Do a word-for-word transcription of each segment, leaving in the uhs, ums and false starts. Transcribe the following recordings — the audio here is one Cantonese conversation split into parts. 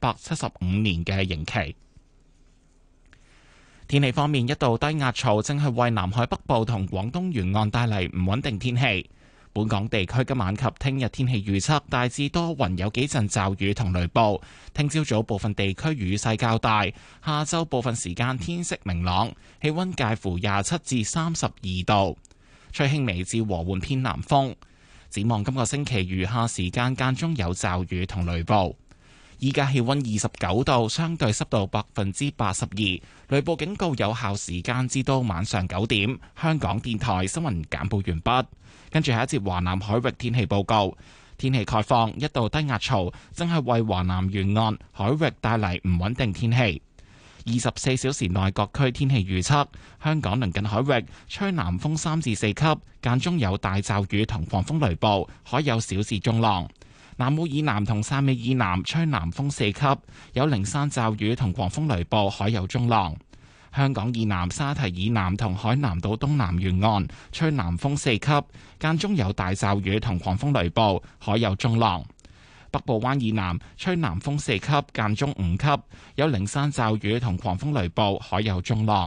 百七十五年嘅刑期。天氣方面，一道低壓槽正係為南海北部同廣東沿岸帶嚟唔穩定天氣。本港地區今晚及聽日天氣預測大致多雲，有幾陣驟雨同雷暴。聽朝早部分地區雨勢較大，下晝部分時間天色明朗，氣溫介乎廿七至三十二度，吹輕微至和緩偏南風。展望今個星期餘下時間間中有驟雨同雷暴。依家氣溫二十九度，相對濕度百分之八十二，雷暴警告有效時間至到晚上九點。香港電台新聞簡報完畢。跟住下一節華南海域天氣報告。天氣概況，一道低壓槽正係為華南沿岸海域帶嚟唔穩定天氣。二十四小時內各區天氣預測：香港鄰近海域吹南風三至四級，間中有大驟雨同狂風雷暴，海有小至中浪。南澳以南同汕尾以南吹南風四級，有零散驟雨同狂風雷暴，海有中浪。香港以南沙堤以南同海南島東南沿岸吹南風四級，間中有大驟雨同狂風雷暴，海有中浪。北部灣以南吹南風四級，間中五級，有零散驟雨同狂風雷暴，海有中浪。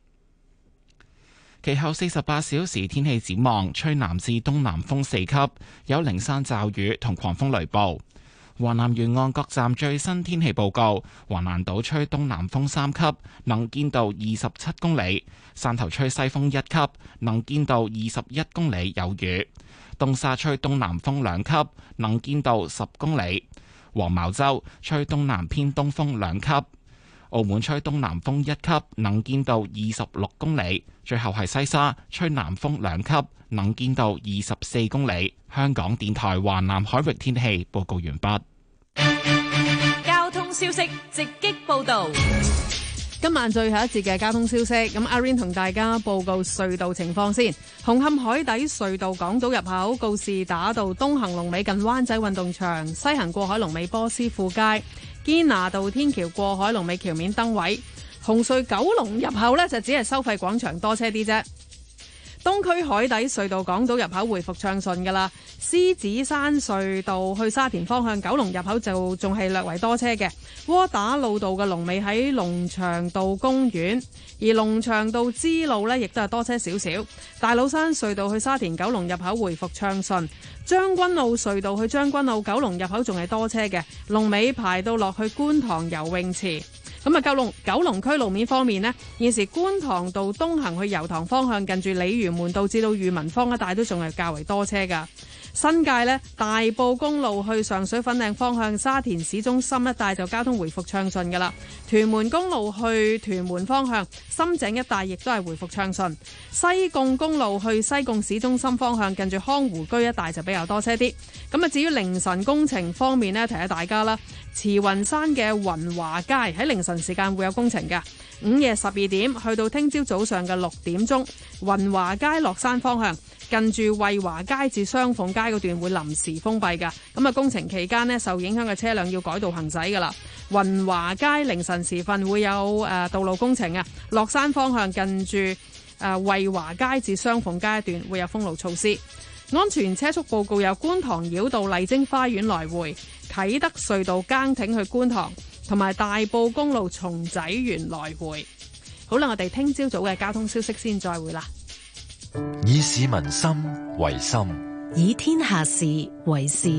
其後四十八小時天氣展望，吹南至東南風四級，有零散驟雨同狂風雷暴。華南沿岸各站最新天氣報告：華南島吹東南風三級，能見度二十七公里；汕頭吹西風一級，能見度二十一公里，有雨；東沙吹東南風兩級，能見度十公里；黃茅洲吹東南偏東風兩級；澳門吹東南風一級，能見度二十六公里；最後係西沙吹南風兩級，能見度二十四公里。香港電台華南海域天氣報告完畢。 交通消息直擊報道。 今晚最後一節嘅交通消息，咁阿 Rain 同大家報告隧道情況先。紅磡海底隧道港島入口告士打道東行龍尾近灣仔運動場，西行過海龍尾波斯富街，堅拿道天橋過海龍尾橋面燈位。紅隧九龍入口呢，就只係收費廣場多車啲啫。東區海底隧道港島入口回復暢順㗎啦，獅子山隧道去沙田方向九龍入口就仲係略為多車嘅。窩打老道嘅龍尾喺龍翔道公園，而龍翔道支路呢亦都係多車少少。大老山隧道去沙田九龍入口回復暢順，將軍澳隧道去將軍澳九龍入口仲係多車嘅，龍尾排到落去觀塘游泳池。咁啊，九龍九龍區路面方面呢，現時觀塘道東行去油塘方向，近住鯉魚門道至到裕民坊一帶都仲係較為多車噶。新界呢，大埔公路去上水粉嶺方向，沙田市中心一帶就交通回復暢順噶啦。屯門公路去屯門方向，深井一帶亦都係回復暢順。西貢公路去西貢市中心方向，近住康湖居一帶就比較多車啲。咁啊，至於凌晨工程方面呢，提下大家啦，慈雲山嘅雲華街喺凌晨時間會有工程嘅，午夜十二點去到聽朝早上嘅六點鐘，雲華街落山方向，近住惠華街至雙鳳街嗰段會臨時封閉㗎。咁啊，工程期間呢，受影響嘅車輛要改道行駛㗎啦。雲華街凌晨時分會有誒道路工程啊，落山方向近住誒惠華街至雙鳳街一段會有封路措施。安全車速報告有觀塘繞道麗晶花園來回、啟德隧道崗挺去觀塘，同埋大埔公路松仔園來回。好啦，我哋聽朝早嘅交通消息先再會啦。 以市民心為心， 以天下事為事。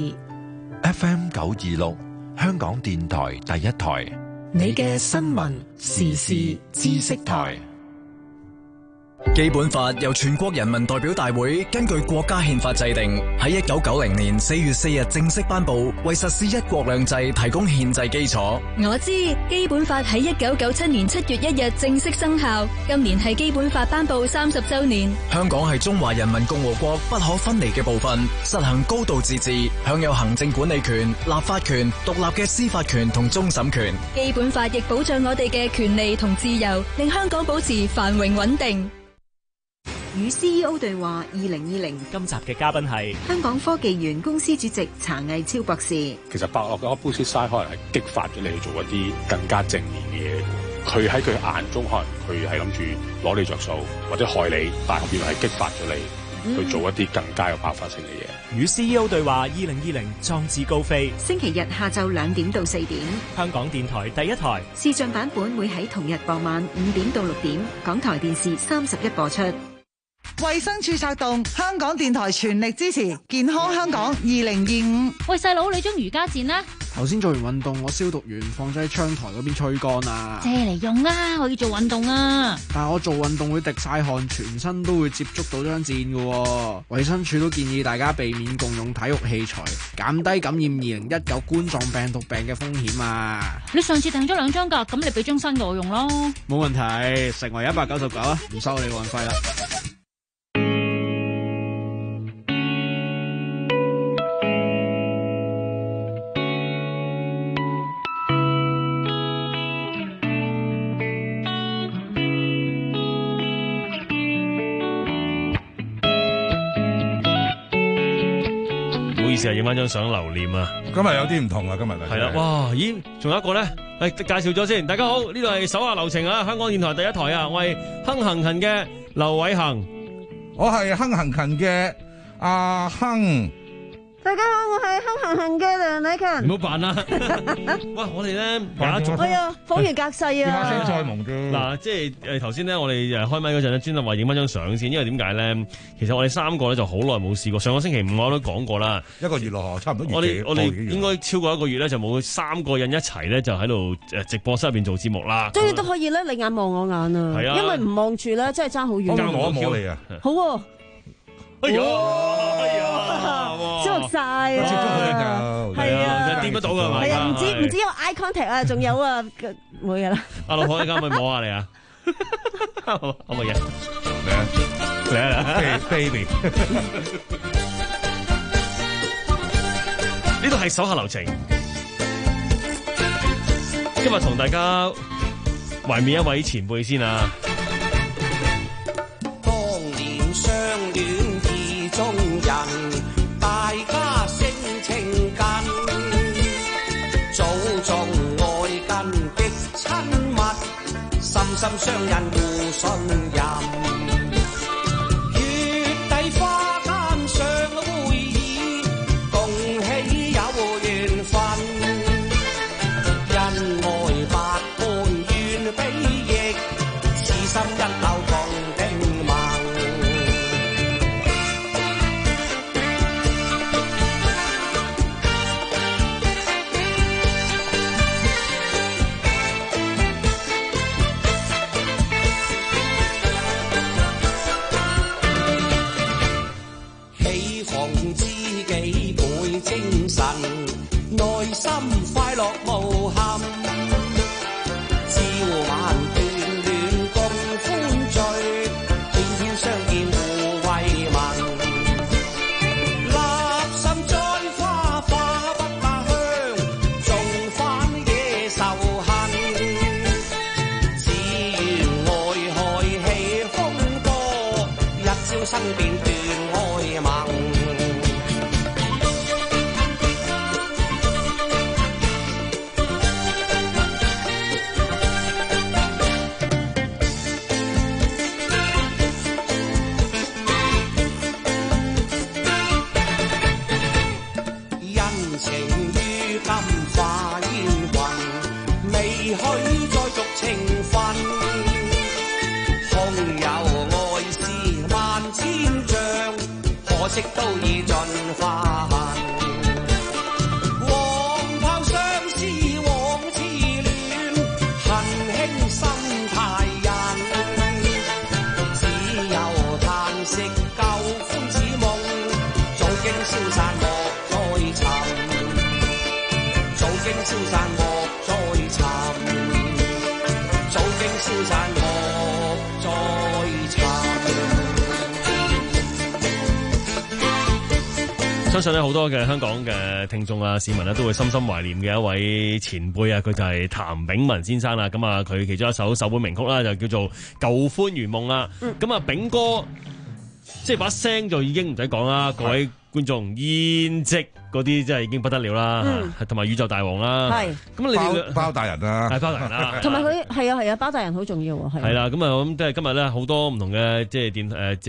F M 九二六，香港電台第一台， 你嘅新聞時事知識台。 基本法由全國人民代表大會根據國家憲法制定，喺一九九零年四月四日正式頒布，為實施一國兩制提供憲制基礎。 我知基本法喺一九九七年七月一日正式生效，今年係基本法頒布三十周年。 香港係中華人民共和國不可分離嘅部分，實行高度自治，享有行政管理權、立法權、獨立嘅司法權同終審權。 基本法亦保障我哋嘅權利同自由，令香港保持繁榮穩定。 與 C E O 對話二零二零， 今集嘅嘉賓係香港科技園公司主席查毅超博士。 其實伯樂嘅 Opposite Side 可能係激發咗你去做一啲更加正面嘅嘢。佢喺佢眼中，可能佢係諗住攞你着數或者害你，但係原來係激發咗你去做一啲更加有爆發性嘅嘢。 與 C E O 對話二零二零壯志高飛。 星期日下晝兩點到四點， 香港電台第一台視像版本會喺同日傍晚五點到六點，港台電視三十一播出。 衛生署策動，香港電台全力支持健康香港二零二五。 喂，細佬，你張瑜伽墊呢？ 頭先做完運動，我消毒完放咗喺窗台嗰邊吹乾啊。 借嚟用啊，我要做運動啊。 但係我做運動會滴晒汗，全身都會接觸到張墊㗎。衛生署都建議大家避免共用體育器材，減低感染二零一九冠狀病毒病嘅風險啊。 你上次訂咗兩張㗎，咁你俾張新嘅我用咯。 冇問題，成為一百九十九啊，唔收你運費啦。 意思係影翻張相留念啊！ 今日有啲唔同啊，今日係啦，哇！咦，仲有一個咧，嚟介紹咗先。大家好，呢度係手下留情啊，香港電台第一台啊，我係亨行勤嘅劉偉恒， 我係亨行勤嘅阿亨。 大家好，我係亨行勤嘅梁禮勤。 唔好扮啦！哇，我哋咧扮一組， 係啊，恍如隔世啊！ 聲再蒙啫。 嗱，即係誒頭先咧，我哋誒開麥嗰陣咧，專登話影翻張相先，因為點解咧？其實我哋三個咧就好耐冇試過。上個星期五我都講過啦， 一個月咯，差唔多月幾。 我哋我哋應該超過一個月咧，就冇三個人一齊咧，就喺度誒直播室入邊做節目啦。 終於都可以咧，你眼望我眼啊！ 係啊， 因為唔望住咧，真係爭好遠。 我摸一摸你啊！ 好喎。 哎呀，哎呀， 舒服晒啊！ 接觸佢就係啊， 掂得到㗎嘛？ 係啊，唔止唔止有 eye contact 啊，仲有啊，冇嘢啦。 阿老婆，你而家可唔可以摸下你啊？可唔可以？ 嚟啊！嚟啊 ，baby！ 呢度係手下留情，今日同大家懷緬一位前輩先啊！ 心相印互信任，月底花間上會議，共喜有緣分，恩愛百般願比翼，此心一縷共定盟。內心快樂無憾，朝晚眷戀共歡聚，天天相見互慰問。立心栽花花不怕香，種番野仇恨。只願愛海氣風波，一朝生變斷愛盟。可惜都已盡化痕，黃炮相思往痴戀，恨輕心太人，只有嘆息舊歡似夢，早經消散莫再尋，早經消散莫再尋，早經消散莫再尋。 相信咧好多嘅香港嘅聽眾啊、市民咧都會深深懷念嘅一位前輩啊，佢就係譚炳文先生啦。咁啊，佢其中一首首本名曲啦，就叫做《舊歡如夢》啦。咁啊、嗯，炳哥即係把聲就已經唔使講啦，各位觀眾顏值嗰啲真係已經不得了啦，同埋、嗯、宇宙大王啦。係咁你哋包大人啊， 係包大人啦。 同埋佢係啊係啊，包大人好重要喎。係啦， 咁啊，咁即係今日咧好多唔同嘅即係電誒即係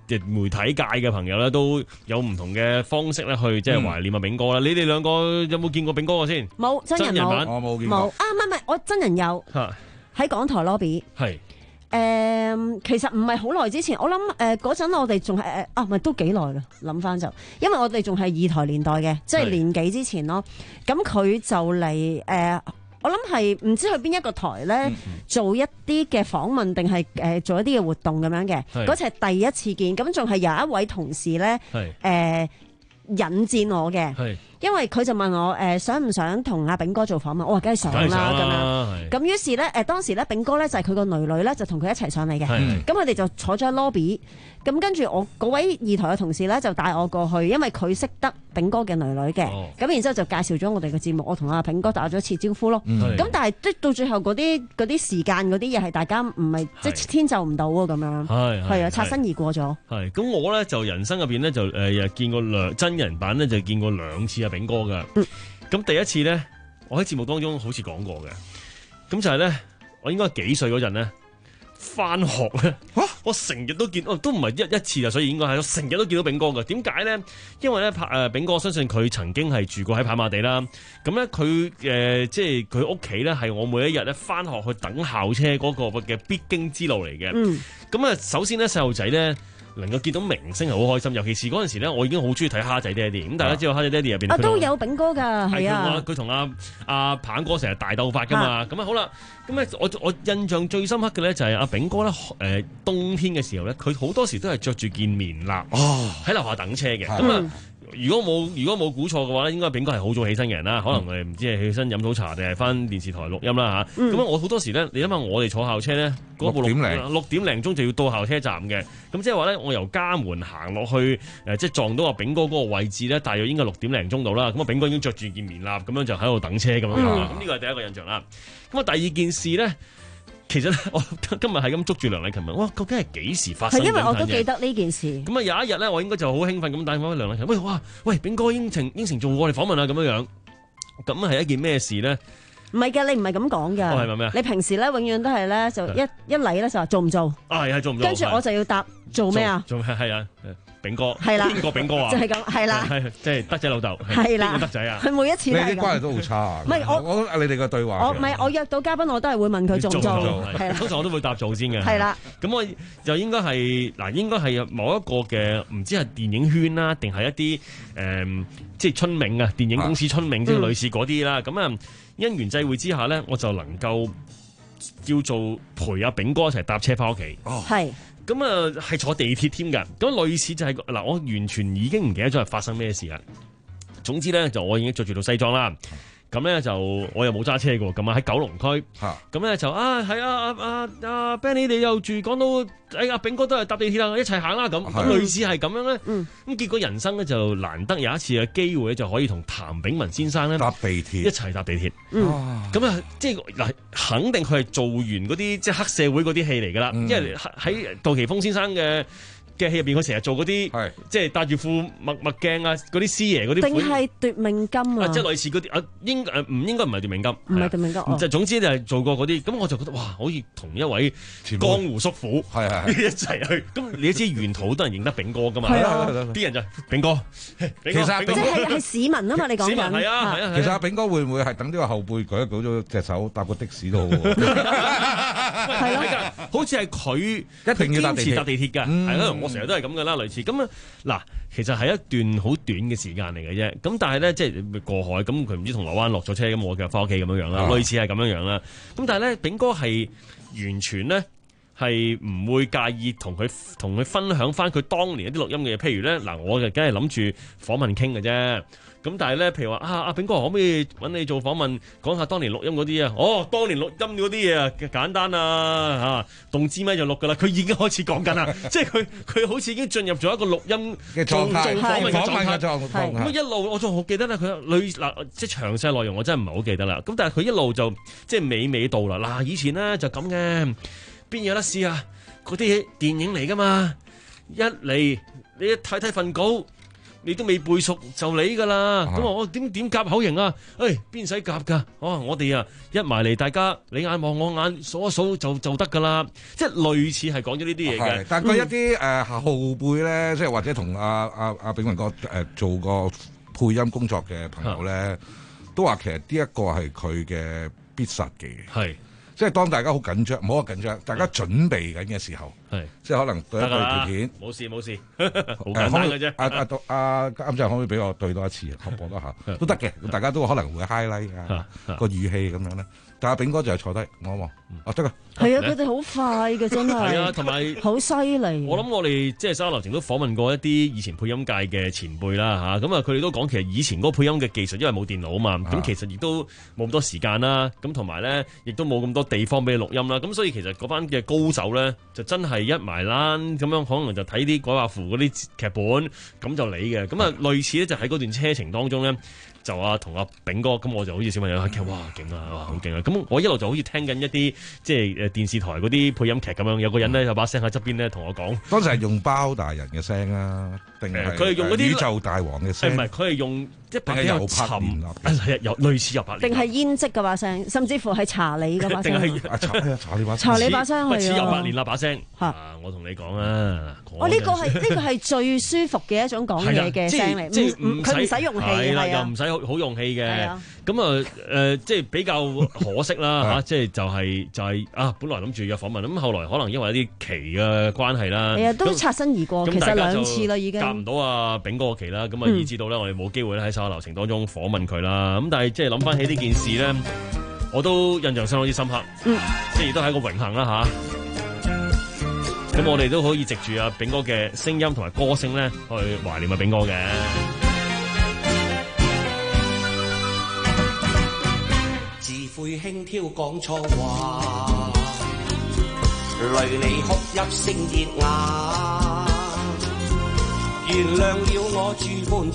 嘅媒體界嘅朋友咧，都有唔同嘅方式咧去即係懷念阿炳哥啦。你哋兩個有冇見過炳哥嘅先？ 冇真人冇， 我冇見過。 冇啊，唔係唔係，我真人有喺港台 lobby。 係。 誒、嗯，其實唔係好耐之前，我諗誒嗰陣我哋仲係誒啊，唔係都幾耐㗎，諗翻就，因為我哋仲係二台年代嘅，即係年幾之前咯。咁佢就嚟誒、呃，我諗係唔知去邊一個台咧、嗯嗯、做一啲嘅訪問，定係誒做一啲嘅活動咁樣嘅。嗰次係第一次見，咁仲係有一位同事咧誒、呃、引薦我嘅。因為佢就問我誒、呃、想唔想同阿炳哥做訪問，我話梗係想啦咁樣。咁於是咧誒、呃、當時咧炳哥咧就係佢個女女咧就同佢一齊上嚟嘅。咁佢哋就坐咗喺 lobby。咁跟住我嗰位二台嘅同事咧就帶我過去，因為佢識得炳哥嘅女女嘅。咁、哦、然之後就介紹咗我哋嘅節目，我同阿炳哥打咗一次招呼咯。咁、嗯、但係即到最後嗰啲嗰啲時間嗰啲嘢係大家唔係即係遷就唔到啊咁樣。係係啊，擦身而過咗。係咁我咧就人生入邊咧就誒又、呃、見過兩真人版咧就見過兩次阿炳哥噶。咁、嗯、第一次咧我喺節目當中好似講過嘅，咁就係咧我應該幾歲嗰陣咧。翻學咧、啊，我成日都見，哦、都唔係一一次啊，所以應該係我成日都見到炳哥嘅。點解咧？因為咧，拍誒炳哥，我相信佢曾經係住過喺跑馬地啦。咁咧，佢、呃、誒即係佢屋企咧，係我每一日咧翻學去等校車嗰個嘅必經之路嚟嘅。咁、嗯、啊，首先咧，細路仔咧能夠見到明星係好開心，尤其是嗰陣時咧，我已經好中意睇蝦仔爹哋。咁大家知道蝦仔爹哋入邊啊都有炳哥㗎，係啊， 佢同阿阿鵬哥成日大鬥法㗎嘛。咁啊好啦。咁咧，我我印象最深刻嘅咧就係阿炳哥咧，誒、呃、冬天嘅時候咧，佢好多時都係着住件棉衲喺樓下等車嘅。咁啊，如果冇如果冇估錯嘅話咧，應該炳哥係好早起身嘅人啦。可能誒唔知係起身飲早茶定係翻電視台錄音啦嚇。咁、嗯、我好多時咧，你諗下我哋坐校車咧，嗰部六點零六點零鐘就要到校車站嘅。咁即係話咧，我由家門行落去誒，即係撞到阿炳哥嗰個位置咧，大約應該六點零鐘到啦。咁啊，炳哥已經着住件棉衲咁樣就喺度等車咁樣。咁呢個係第一個印象啦。咁啊，第二件事咧，其實咧，我今日係咁捉住梁麗琴問，哇，究竟係幾時發生？係因為我都記得呢件事。咁啊，有一日咧，我應該就好興奮咁打電話俾梁麗琴，喂，哇，喂，炳哥應承應承做我哋訪問啊，咁樣樣，咁係一件咩事咧？唔係㗎，你唔係咁講㗎。係咪咩？你平時咧永遠都係咧就一一嚟咧就話做唔做？啊，係做唔做？跟住我就要答做咩啊？做咩係啊？炳哥係啦，邊個炳哥啊？就係咁，係啦，即係德仔老豆，係啦，德仔啊！佢每一次你啲關係都好差啊！唔係我，我你哋嘅對話，我唔係我約到嘉賓，我都係會問佢做唔做，係啦，通常我都會答做先嘅，係啦。咁我就應該係嗱，應該係某一個嘅唔知係電影圈啦，定係一啲誒，即係春茗啊，電影公司春茗即係類似嗰啲啦。咁啊，因緣際會之下咧，我就能夠叫做陪阿炳哥一齊搭車翻屋企。哦，係。咁啊，係坐地鐵添㗎。咁類似就係、是、嗱，我完全已經唔記得咗係發生咩事啦。總之咧，就我已經着住套西裝啦。咁咧就我又冇揸車嘅，咁啊喺九龍區。咁咧就啊係啊啊啊 Benny 你又住港島，哎阿炳哥都係搭地鐵啦，一齊行啦咁。咁類似係咁樣咧。咁、嗯、結果人生咧就難得有一次嘅機會咧，就可以同譚炳文先生咧搭地鐵，一齊搭地鐵。咁啊，即係嗱，肯定佢係做完嗰啲即係黑社會嗰啲戲嚟㗎啦。嗯、因為喺杜琪峰先生嘅嘅戲入邊，佢成日做嗰啲，即係戴住副墨墨鏡啊，嗰啲師爺嗰啲，定係奪命金啊？即係類似嗰啲啊，應誒唔應該唔係奪命金，唔係奪命金，就、哦、總之就係做過嗰啲。咁我就覺得哇，好似同一位江湖叔父係係一齊去。咁你都知沿途好多人認得炳哥噶嘛？係啊，啲人就炳哥。其實即係係市民啊嘛，你講緊係啊係啊。其實阿炳哥會唔會係等呢個後輩舉一舉咗隻手搭個的士都好？係咯，好似係佢一定要搭地鐵搭地鐵㗎，係咯。我成日都係咁噶啦，類似咁啊。嗱，其實係一段好短嘅時間嚟嘅啫。咁但係咧，即係過海，咁佢唔知銅鑼灣落咗車，咁我就翻屋企咁樣樣啦。類似係咁樣樣啦。咁但係咧，炳哥係完全咧係唔會介意同佢同佢分享翻佢當年一啲錄音嘅嘢。譬如咧，嗱，我就梗係諗住訪問傾嘅啫。咁但係咧，譬如話啊，阿炳哥可唔可以揾你做訪問，講下當年錄音嗰啲啊？哦，當年錄音嗰啲嘢啊，簡單啊嚇，動支咪就錄噶啦。佢已經開始講緊啦，即係佢佢好似已經進入咗一個錄音嘅狀態，訪問嘅狀態。咁一路我仲好記得咧，佢女嗱即係詳細內容我真係唔係好記得啦。咁但係佢一路就即係娓娓道啦。嗱，以前咧就咁嘅，邊有得試啊？嗰啲電影嚟噶嘛，一嚟你一睇睇份稿。 你都未背熟就你㗎啦。咁我點點夾口型啊？誒邊使夾㗎？哦，我哋啊一埋嚟，大家你眼望我眼，數一數就就得㗎啦。即係類似係講咗呢啲嘢嘅。 但係佢一啲誒後輩咧，即係或者同阿阿阿炳文哥誒做過配音工作嘅朋友咧，都話其實呢一個係佢嘅必殺技。 係。 即係當大家好緊張，唔好話緊張，大家準備緊嘅時候，即係可能對一對條片， 冇事冇事，好簡單嘅啫。 阿阿阿啱先可唔可以俾我對多一次，播多下都得嘅，大家都可能會 highlight 啊個語氣咁樣咧。但阿炳哥就係坐低望一望，啊得㗎。 係啊，佢哋好快嘅真係。 係啊，同埋好犀利。 我諗我哋即係沙流程都訪問過一啲以前配音界嘅前輩啦嚇，咁啊佢哋都講其實以前嗰個配音嘅技術，因為冇電腦啊嘛，咁其實亦都冇咁多時間啦，咁同埋咧亦都冇咁多地方俾你錄音啦，咁所以其實嗰班嘅高手咧就真係一埋欄咁樣，可能就睇啲改畫符嗰啲劇本咁就理嘅，咁啊類似咧就喺嗰段車程當中咧。就啊，同阿炳哥咁，我就好似小朋友喺劇，哇勁啊，哇好勁啊！咁我一路就好似聽緊一啲即係誒電視台嗰啲配音劇咁樣，有個人咧有把聲喺側邊咧同我講。 當時係用包大人嘅聲啊，定係佢係用嗰啲宇宙大王嘅聲？ 唔係，佢係用一把比較沉， 係有類似入白。 定係胭脂嘅把聲，甚至乎係查理嘅把聲。 定係查查理把聲。 查理把聲係似有白蓮娜把聲。 嚇！ 我同你講啊， 我呢個係呢個係最舒服嘅一種講嘢嘅聲嚟， 即係佢唔使用氣係又唔使好用氣嘅。咁啊誒，即係比較可惜啦嚇，即係就係就係啊，本來諗住約訪問，咁後來可能因為一啲期嘅關係啦， 係啊，都擦身而過，其實兩次啦已經夾唔到啊炳哥期啦，咁啊以至到咧我哋冇機會咧喺沙流程當中訪問佢啦。咁但係即係諗翻起呢件事咧，我都印象相當之深刻，即係亦都係一個榮幸啦嚇。咁我哋都可以藉住阿炳哥嘅聲音同埋歌聲咧，去懷念阿炳哥嘅。 會輕佻講錯話，累你哭泣聲熱啞，原諒了我諸般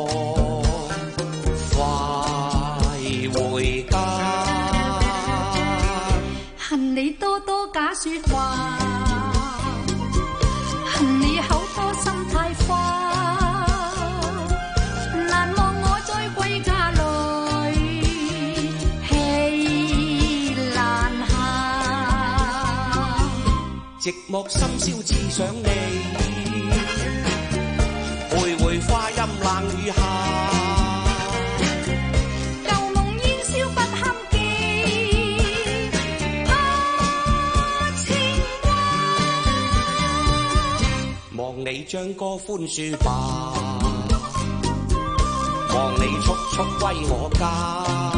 錯，快回家。 恨你多多假說話，恨你口多心太花，難忘我在歸家來。 寂寞深宵只想你，徘徊花陰冷雨下， 舊夢煙消不堪記，啊情話。 望你將歌歡說吧，望你速速歸我家。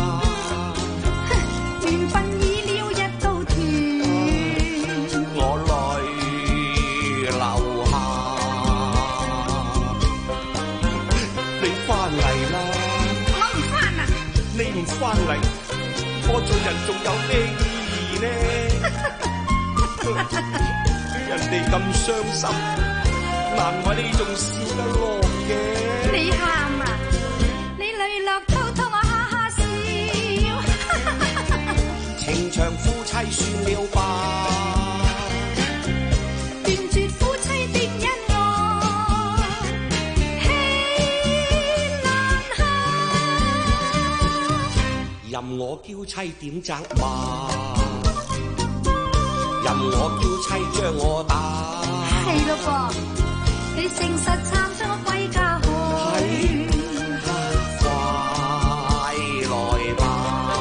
緣分已了一刀斷， 我唔翻嚟，我做人仲有咩意義呢？人哋咁傷心，難為你仲笑得落嘅。 你喊啊！你淚落滔滔，我哈哈笑。 情長夫妻算了吧， 斷絕夫妻的恩愛，氣難下。 任我嬌妻點責罵，任我嬌妻將我打。 係咯噃，你誠實參將我歸家去。 快來吧！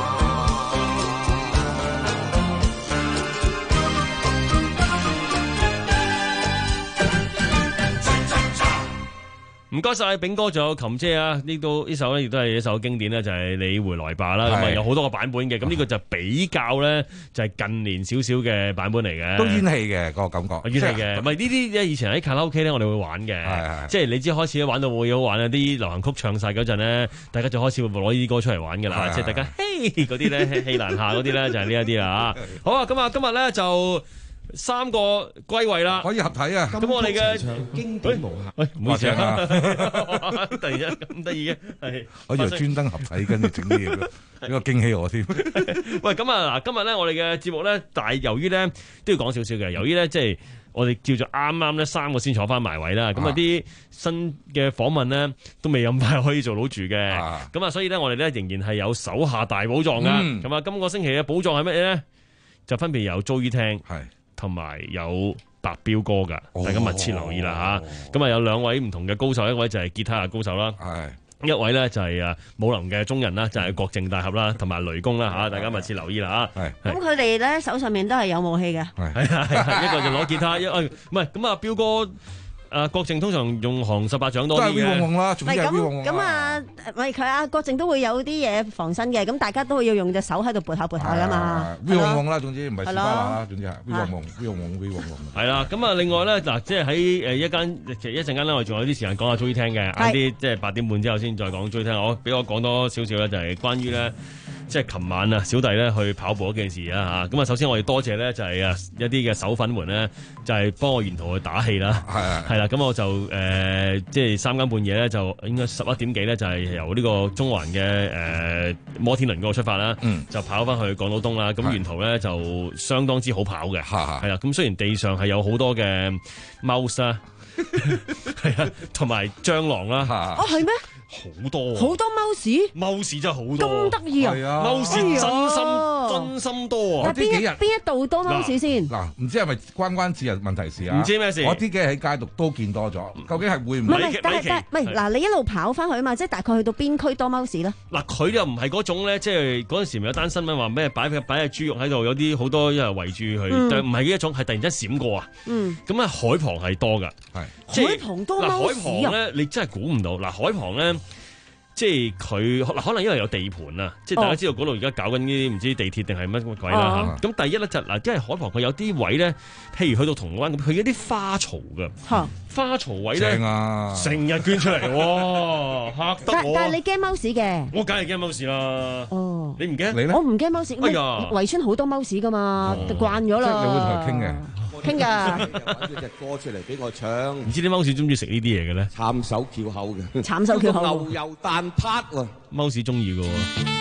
唔該晒炳哥，仲有琴姐啊！呢度呢首咧亦都係一首經典咧，就係、是、你回來吧啦。咁啊有好多個版本嘅，咁呢個就比較咧就係近年少少嘅版本嚟嘅， 都煙氣嘅個感覺， 煙氣嘅。唔係呢啲咧，以前喺卡拉 OK 咧，我哋會玩嘅，即係你知開始玩到會好玩啊！啲流行曲唱晒嗰陣咧，大家就開始會攞呢啲歌出嚟玩㗎啦，即係大家嘿嗰啲咧，氣難下嗰啲咧就係呢一啲啦嚇。好啊，咁啊今日咧就。三個歸位啦， 可以合體啊！ 咁我哋嘅經典無限， 喂，唔好意思啊！突然間咁得意嘅，係我以為專登合體跟住整啲嘢，呢個驚喜我添。 喂，咁啊嗱，今日咧我哋嘅節目咧，但係由於咧都要講少少嘅，由於咧即係我哋叫做啱啱咧三個先坐翻埋位啦。咁啊啲新嘅訪問咧都未咁快可以做到住嘅。咁啊，所以咧我哋咧仍然係有手下大寶藏噶。咁啊、嗯，今個星期嘅寶藏係乜嘢咧？就分別有 Joey 聽，同埋有白彪哥噶，大家密切留意啦吓。咁啊、哦、有兩位唔同嘅高手，一位就係吉他嘅高手啦，一位咧就係啊武林嘅中人啦，就係、是、郭靖大俠啦，同埋雷公啦吓，大家密切留意啦吓。 咁佢哋咧手上面都係有武器嘅， 係啊，一個就攞吉他，一唔係咁啊彪哥。誒郭靖通常用降十八掌多啲嘅， 都係 V 旺旺啦，總之係 V 旺旺咁啊，唔係佢啊，郭靖都會有啲嘢防身嘅，咁大家都會要用隻手喺度撥下撥下噶嘛。 V 旺旺啦，總之唔係士巴拿啦，總之係 V 旺旺 V 旺旺 V 旺旺。 係啦，咁啊，另外咧嗱，即係喺誒一間，其實一陣間咧，我仲有啲時間講下 Joey 聽嘅，晏啲即係八點半之後先再講 Joey 聽。我俾我講多少少咧，就係關於咧。即係琴晚啊，小弟咧去跑步嗰件事啊嚇，咁啊首先我哋多謝咧就係啊一啲嘅手粉們咧，就係幫我沿途去打氣啦，係係啦，咁我就誒即係三更半夜咧，就應該十一點幾咧，就係由呢個中環嘅誒摩天輪嗰度出發啦，嗯、就跑翻去港島東啦，咁沿途咧就相當之好跑嘅，係啦，咁雖然地上係有好多嘅 mouse 啦，係啊，同埋蟑螂啦， 哦係咩？ 好多好多貓屎， 貓屎真係好多， 咁得意啊！ 貓屎真心真心多啊！ 邊一邊一度多貓屎先？ 嗱，唔知係咪關關節日問題事啊？ 唔知咩事？ 我啲嘅喺街度都見多咗，究竟係會唔會？ 唔係，但係但係，唔係嗱，你一路跑翻去啊嘛，即係大概去到邊區多貓屎咧？ 嗱，佢又唔係嗰種咧，即係嗰陣時咪有單新聞話咩擺擺隻豬肉喺度，有啲好多因為圍住佢，但係唔係呢一種，係突然間閃過啊！嗯，咁啊海旁係多㗎，係海旁多貓屎啊！ 海旁咧，你真係估唔到嗱，海旁咧。即係佢嗱，可能因為有地盤啊，即係大家知道嗰度而家搞緊呢啲唔知地鐵定係乜乜鬼啦嚇。咁、哦、第一咧就嗱，因為海旁佢有啲位咧，譬如去到銅鑼灣咁，佢有啲花槽嘅，哈花槽位咧，成、啊、日捐出嚟喎，嚇得我。 但係你驚貓屎嘅？ 我梗係驚貓屎啦。哦，你唔驚？ 你咧？ 我唔驚貓屎。哎呀，圍村好多貓屎噶嘛，哦、慣咗啦。 即係你會同佢傾嘅。 傾噶， 揾咗隻歌出嚟俾我唱。 唔知啲貓屎中唔中意食呢啲嘢嘅咧？ 慘手翹口嘅， 慘手翹口。 牛油蛋撻喎， 貓屎中意嘅喎。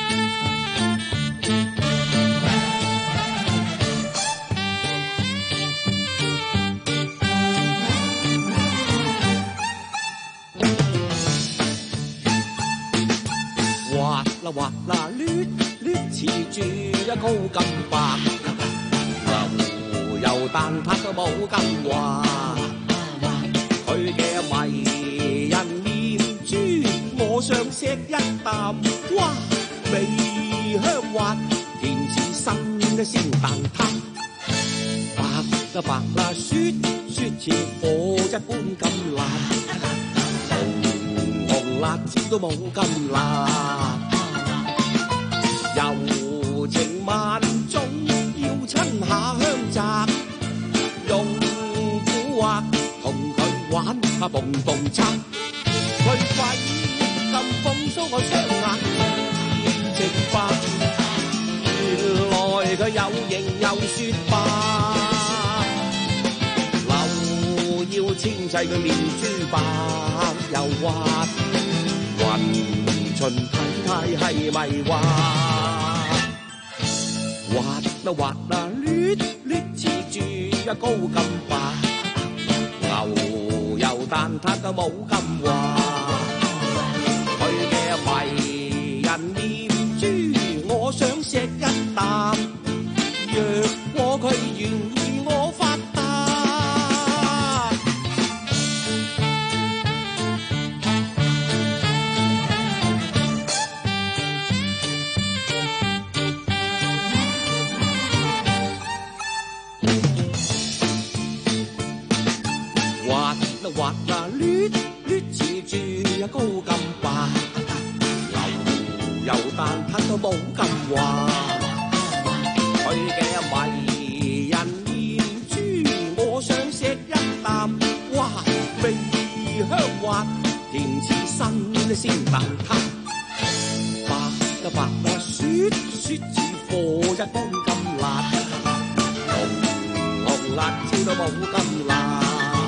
滑啦滑啦，捋捋似住一高咁白。油蛋撻都冇咁滑，佢嘅迷人面珠，我想錫一啖，哇，味香滑，甜似新嘅鮮蛋撻，白啦白啦，雪雪似火一般咁辣，紅紅辣椒都冇咁辣，柔情萬種，要親下香澤。用古惑同佢玩下蹦蹦叉，佢鬼咁風騷我雙眼直白，原來佢有型有雪白，留要纖細佢面珠白又滑，雲巡太太係咪滑？滑啦滑啦，捋捋似住一高咁白，牛油蛋撻都冇咁滑，佢嘅迷人面珠，我想錫一啖，若果佢願意我發達。滑啦捋捋似住一高咁白，牛油蛋撻都冇咁滑，佢嘅迷人面珠，我想錫一啖，哇，味香滑，甜似新嘅鮮蛋撻，白啦白啦，雪雪似火一般咁辣，紅紅辣椒都冇咁辣。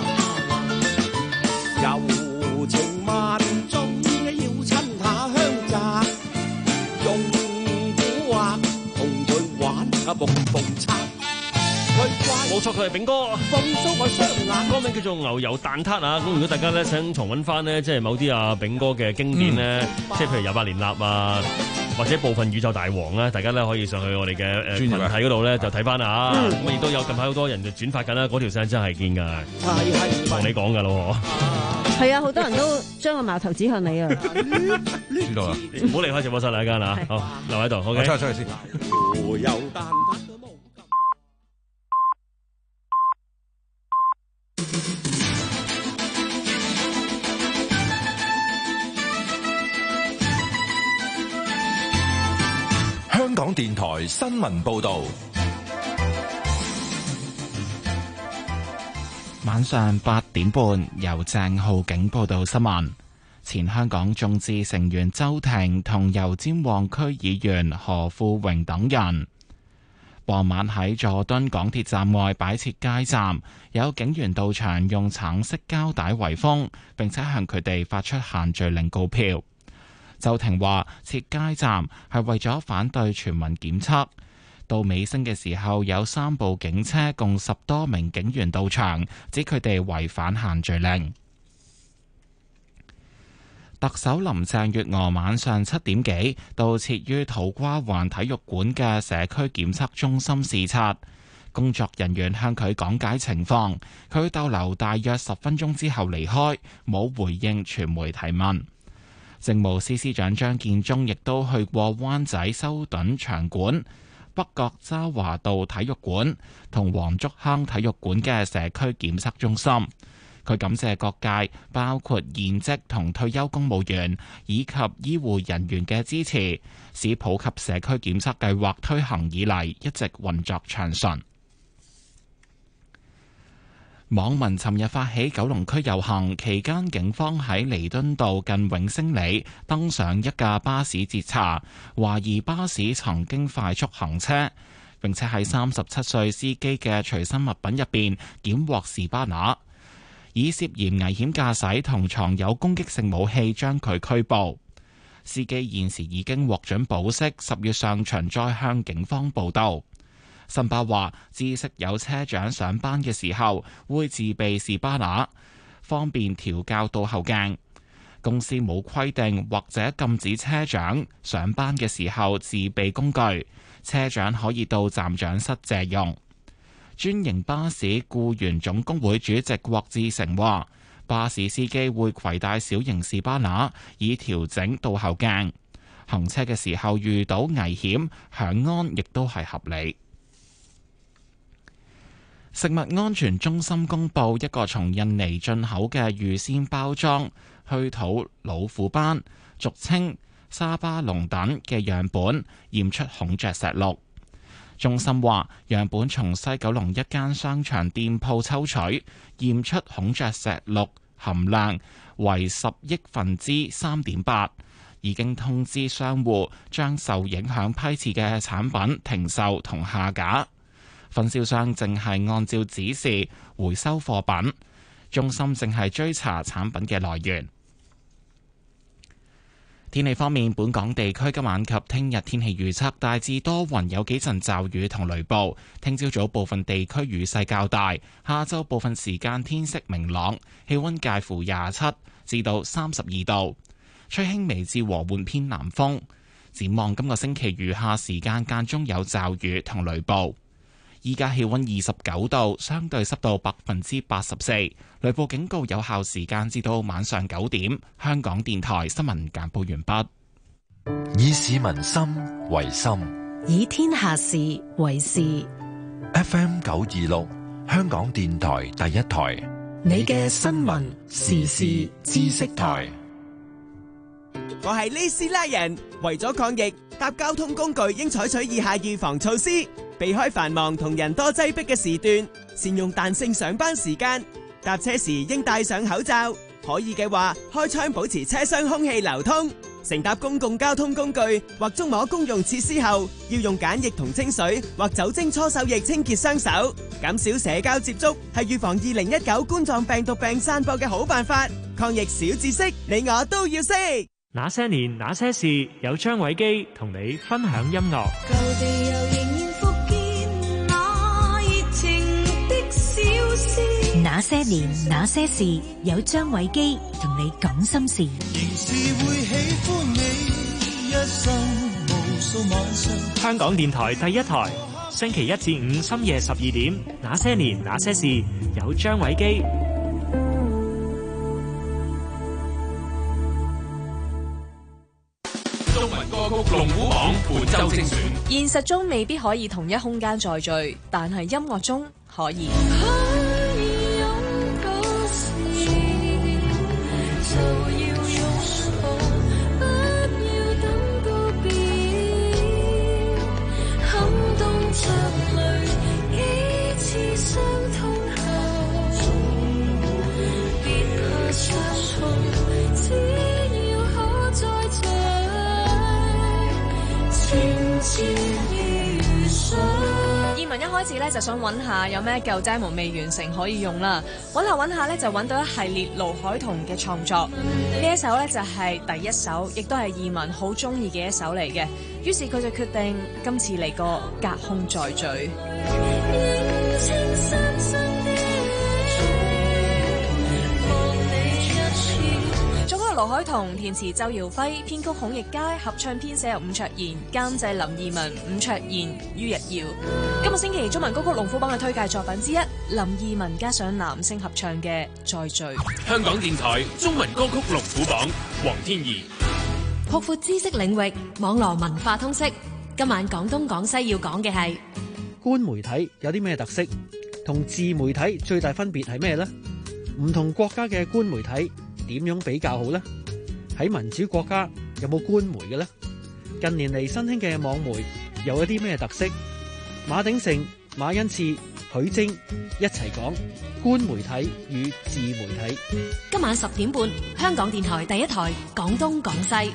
柔情萬種，要親下香澤，用古惑同佢玩下蹦蹦叉，佢冇錯，佢係炳哥。 放鬆我雙眼。 歌名叫做《牛油蛋撻》啊！咁如果大家咧想重溫翻呢，即係某啲啊炳哥嘅經典咧，即係譬如有百年立啊，或者部分宇宙大王咧，大家咧可以上去我哋嘅誒群體嗰度咧就睇翻啊！咁亦都有近排好多人就轉發緊啦，嗰條聲真係堅㗎，同你講㗎咯喎。 係啊，好多人都將個矛頭指向你啊！ 知道啦， 唔好離開直播室啦，間啊，好留喺度。OK， 我出去出去先。 牛油蛋撻。 香港電台新聞報導， 晚上八點半由鄭浩景報道新聞。前香港眾志成員周庭同油尖旺區議員何富榮等人傍晚喺佐敦港鐵站外擺設街站，有警員到場用橙色膠帶圍封，並且向佢哋發出限聚令告票。周庭話設街站係為咗反對全民檢測。到尾聲嘅時候，有三部警車共十多名警員到場，指佢哋違反限聚令。特首林鄭月娥晚上七點幾到設於土瓜灣體育館嘅社區檢測中心視察，工作人員向佢講解情況，佢逗留大約十分鐘之後離開，冇回應傳媒提問。政務司司長張建宗亦都去過灣仔修頓場館、北角渣華道體育館同黃竹坑體育館嘅社區檢測中心。佢感謝各界，包括現職同退休公務員以及醫護人員嘅支持，使普及社區檢測計劃推行以嚟一直運作暢順。網民尋日發起九龍區遊行，期間警方喺彌敦道近永星里登上一架巴士截查，懷疑巴士曾經快速行車，並且喺三十七歲司機嘅隨身物品入邊檢獲士巴拿，以涉嫌危險駕駛同藏有攻擊性武器將佢拘捕。司機現時已經獲准保釋，十月上旬再向警方報到。新巴話知悉有車長上班嘅時候會自備士巴拿，方便調校倒後鏡。公司冇規定或者禁止車長上班嘅時候自備工具，車長可以到站長室借用。專營巴士僱員總工會主席郭志成話，巴士司機會攜帶小型士巴拿以調整倒後鏡，行車嘅時候遇到危險響安亦都係合理。食物安全中心公布一個從印尼進口嘅預先包裝去土老虎斑，俗稱沙巴龍等嘅樣本驗出孔雀石綠。中心話樣本從西九龍一間商場店鋪抽取，驗出孔雀石綠含量為十億分之三點八，已經通知商戶將受影響批次嘅產品停售同下架。分銷商正係按照指示回收貨品，中心正係追查產品嘅來源。天氣方面，本港地區今晚及聽日天氣預測大致多雲，有幾陣驟雨同雷暴。聽朝早部分地區雨勢較大，下晝部分時間天色明朗，氣溫介乎廿七至到三十二度，吹輕微至和緩偏南風。展望今個星期餘下時間間中有驟雨同雷暴。依家氣溫二十九度，相對濕度百分之八十四，雷暴警告有效時間至到晚上九點。香港電台新聞簡報完畢。 以市民心為心， 以天下事為事。 F M 九二六，香港電台第一台， 你嘅新聞時事知識台。 我係呢斯拉人，為咗抗疫，搭交通工具應採取以下預防措施。避開繁忙同人多擠迫嘅時段，善用彈性上班時間。搭車時應戴上口罩，可以嘅話開窗保持車廂空氣流通。乘搭公共交通工具或觸摸公用設施後，要用梘液同清水或酒精搓手液清潔雙手。減少社交接觸係預防二零一九冠狀病毒病散播嘅好辦法。抗疫小知識，你我都要識。 那些年那些事，有張偉基同你分享音樂。 舊地又仍然復見那熱情。 那些年那些事，有張偉基同你講心事。 仍是會喜歡你一生無數晚上。 香港電台第一台，星期一至五深夜十二點，那些年那些事，有張偉基。 中文歌曲龍虎榜本周精選。 現實中未必可以同一空間再聚，但係音樂中可以。葉文一開始咧就想揾下有咩舊 demo 未完成可以用啦，揾下揾下咧就揾到一系列盧凱彤嘅創作，呢一首咧就係第一首，亦都係葉文好中意嘅一首嚟嘅，於是佢就決定今次嚟個隔空再聚。盧凱彤填詞周耀輝，編曲孔奕佳，合唱編寫由伍卓賢，監製林二汶、伍卓賢、于日耀。今個星期中文歌曲龍虎榜嘅推介作品之一，林二汶加上男聲合唱嘅《再聚》。 香港電台中文歌曲龍虎榜，黃天怡。 擴闊知識領域，網絡文化通識。今晚廣東廣西要講嘅係官媒體有啲咩特色，同自媒體最大分別係咩呢？唔同國家嘅官媒體點樣比較好呢？喺民主國家有冇官媒嘅呢？近年嚟新興嘅網媒又有啲咩特色？馬鼎盛、馬恩賜、許晶一齊講官媒體與自媒體。 今晚十點半，香港電台第一台廣東廣西。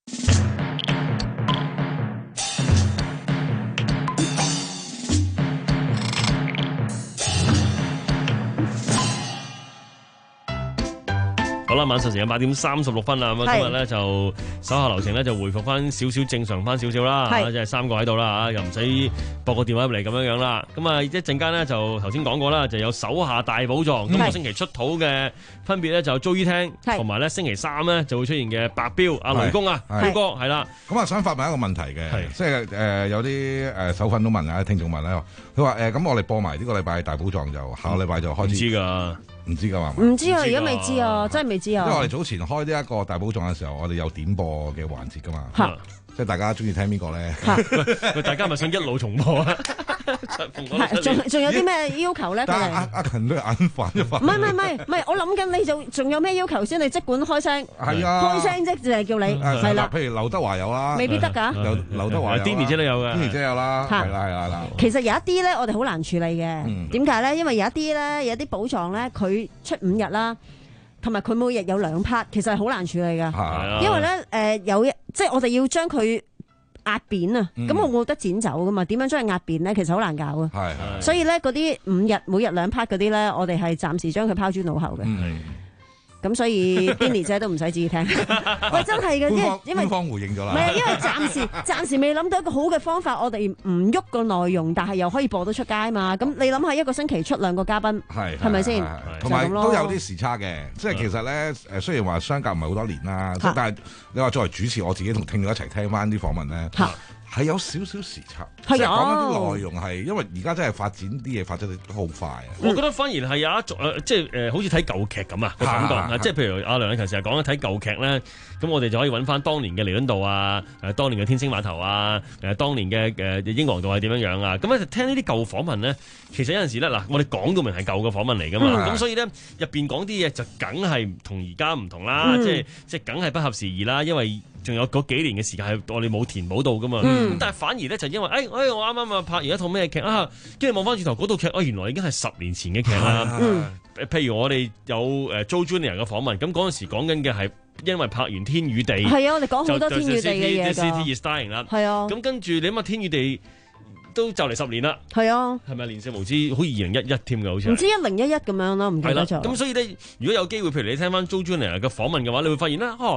好啦，晚上時間八點三十六分啦，咁啊今日咧就手下留情咧就回復翻少少正常翻少少啦，即係三個喺度啦嚇，又唔使駁個電話入嚟咁樣樣啦。咁啊一陣間咧就頭先講過啦，就有手下大寶藏，今個星期出土嘅分別咧就租於廳，同埋咧星期三咧就會出現嘅白標阿雷公啊，彪哥係啦。 咁啊想發問一個問題嘅，即係誒有啲誒手粉都問啊，聽眾問咧，佢話誒咁我哋播埋呢個禮拜大寶藏就下個禮拜就開始。唔知㗎。 唔知㗎嘛？ 唔知啊，而家未知啊，真係未知啊。 因為我哋早前開呢一個大寶藏嘅時候，我哋有點播嘅環節㗎嘛。即係大家中意聽邊個咧？ 大家咪想一路重播啊？ 仲仲有啲咩要求咧？ 阿阿勤都眼煩一煩。 唔係唔係唔係唔係，我諗緊你仲仲有咩要求先？你即管開聲。 係啊， 開聲啫，就係叫你係啦。 譬如劉德華有啦， 未必得㗎。 劉劉德華有 Denny 姐都有嘅 ，Denny 姐有啦，係啦係啦啦。 其實有一啲咧，我哋好難處理嘅。點解咧？因為有一啲咧，有啲寶藏咧，佢出五日啦。同埋佢每日有兩 part，其實係好難處理㗎，啊、因為咧誒、呃、有即係我哋要將佢壓扁啊，咁、嗯、我冇得剪走㗎嘛，點樣將佢壓扁咧？其實好難搞啊，所以咧嗰啲五日每日兩 part 嗰啲咧，我哋係暫時將佢拋諸腦後嘅。嗯咁所以 Denny 姐都唔使自己聽，喂真係嘅，因為因為官方回應咗啦， 唔係因為暫時暫時未諗到一個好嘅方法，我哋唔喐個內容，但係又可以播到出街嘛。咁你諗下一個星期出兩個嘉賓，係係咪先？ 同埋都有啲時差嘅，即係其實咧誒，雖然話相隔唔係好多年啦，但係你話作為主持，我自己同聽眾一齊聽翻啲訪問咧。係有少少時差，即係講一啲內容係，因為而家真係發展啲嘢發展得好快啊！ 我覺得反而係有一種誒，即係誒，好似睇舊劇咁啊個感覺啊！即係譬如阿梁禮勤成日講睇舊劇咧，咁我哋就可以揾翻當年嘅彌敦道啊，誒當年嘅天星碼頭啊，誒當年嘅誒英皇道係點樣樣啊！咁咧聽呢啲舊訪問咧，其實有陣時咧嗱，我哋講到明係舊嘅訪問嚟噶嘛，咁所以咧入邊講啲嘢就梗係同而家唔同啦，即係即係梗係不合時宜啦，因為仲有嗰幾年嘅時間係我哋冇填補到噶嘛，咁、嗯、但係反而咧就因為誒誒、哎哎、我啱啱啊拍完一套咩劇啊，跟住望翻轉頭嗰套劇，哦原來已經係十年前嘅劇啦。嗯、譬如我哋有誒 Joe Junior 嘅訪問，咁嗰陣時講緊嘅係因為拍完《天與地》， 係啊，我哋講好多《天與地》嘅嘢㗎。 City is dying 啦，係啊。咁跟住你諗下《天與地》都就嚟十年啦，係啊，係咪年少無知？好似二零一一添㗎，好似唔知一零一一咁樣啦，唔記得咗。 咁所以咧，如果有機會，譬如你聽翻 Joe Junior 嘅訪問嘅話，你會發現啦，哦。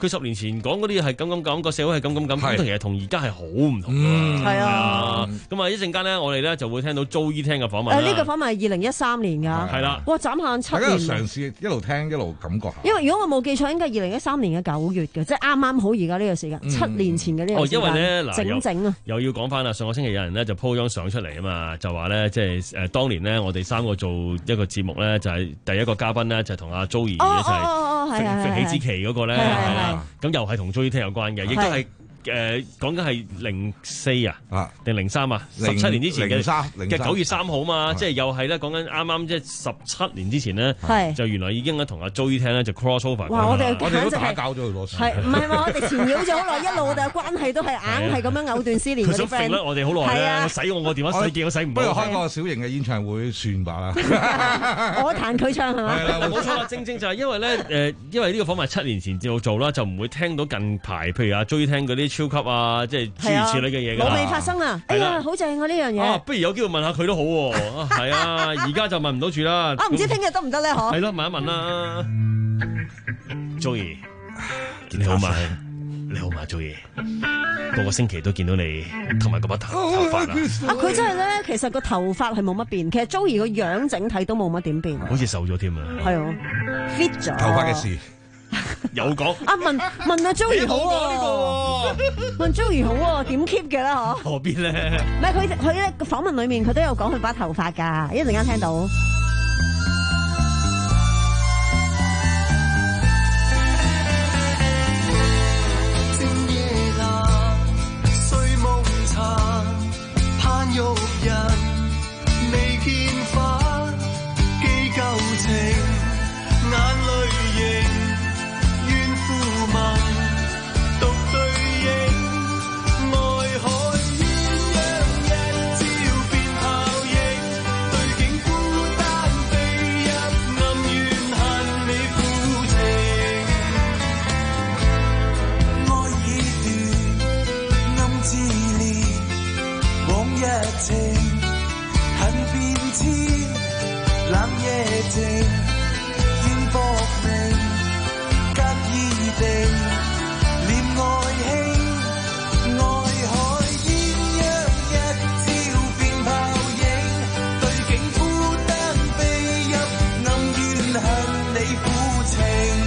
佢十年前講嗰啲係咁咁咁，個社會係咁咁咁，咁其實同而家係好唔同㗎。 係啊， 咁啊一陣間咧，我哋咧就會聽到 Joey 聽嘅訪問啦。 誒呢個訪問係二零一三年㗎。 係啦。 哇，斬限七大家年。 嘗試一路聽一路感覺下。 因為如果我冇記錯，應該係二零一三年嘅九月嘅，即係啱啱好而家呢個時間，七年前嘅呢個時間。 哦，因為咧嗱， 整整啊， 又要講翻啦。上個星期有人咧就 po 張相出嚟啊嘛，就話咧即係誒當年咧我哋三個做一個節目咧，就係第一個嘉賓咧就同阿 Joey 一齊飛起之旗嗰個咧，咁又係同 Joey 聽有關嘅，亦都係。誒講緊係零四啊，定零三啊，十七年之前嘅嘅九月三號嘛，即係又係咧講緊啱啱即係十七年之前咧，就原來已經咧同阿 Joey 聽咧就 cross over。 哇！我哋我哋都打交咗好多次。 係唔係話我哋纏繞咗好耐，一路我哋嘅關係都係硬係咁樣藕斷絲連嗰啲 friend。 我哋好耐咧，使我個電話使幾都使唔到。 不如開個小型嘅演唱會算吧啦。 我彈佢唱係嘛？ 係啦，冇錯啦，正正就係因為咧誒，因為呢個訪問係七年前至做啦，就唔會聽到近排譬如阿 Joey 聽嗰啲超級啊。即係諸如此類嘅嘢㗎， 冇未發生啊！哎呀，好正啊呢樣嘢。 不如有機會問下佢都好喎。係啊，而家就問唔到住啦。 啊，唔知聽日得唔得咧？嗬。 係咯，問一問啦。Joey，你好嘛？你好嘛，Joey。個個星期都見到你同埋嗰把頭頭髮啊。 啊，佢真係咧，其實個頭髮係冇乜變，其實 Joey 個樣整體都冇乜點變。 好似瘦咗添啊。 係啊 ，fit 咗。 頭髮嘅事。 有講啊，問問阿 Joey 好喎，問 Joey 好喎，點 keep 嘅啦嗬？ 何必咧？ 唔係佢佢咧個訪問裏面佢都有講佢把頭髮㗎，一陣間聽到。 正夜闌，睡夢殘，盼玉人未見返，記舊情，眼淚盈。獨對影，愛海鴛鴦一朝變泡影，對景孤單飛入暗怨恨你負情，愛已斷，暗自憐，往日情，恨變遷，冷夜靜，願搏命。定戀愛輕，愛海鴛鴦一朝變泡影，對景孤單飛入暗怨恨你負情。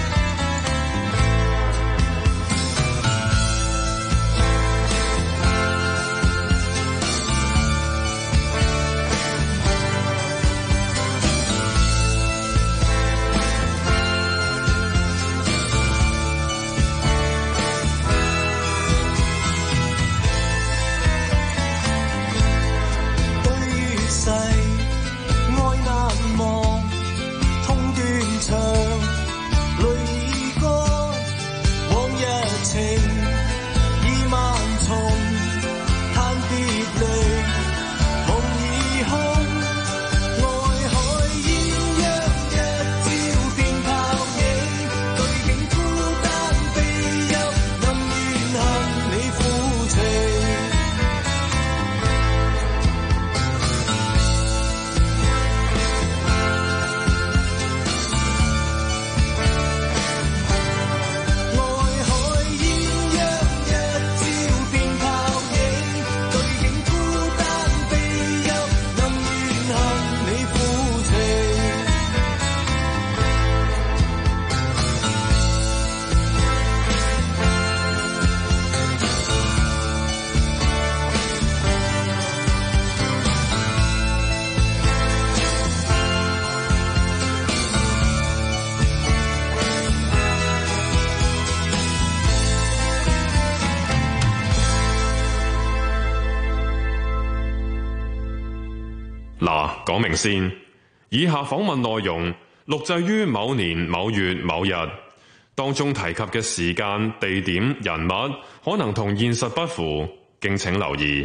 嗱，講明先，以下訪問內容錄製於某年某月某日，當中提及嘅時間、地點、人物可能同現實不符，敬請留意。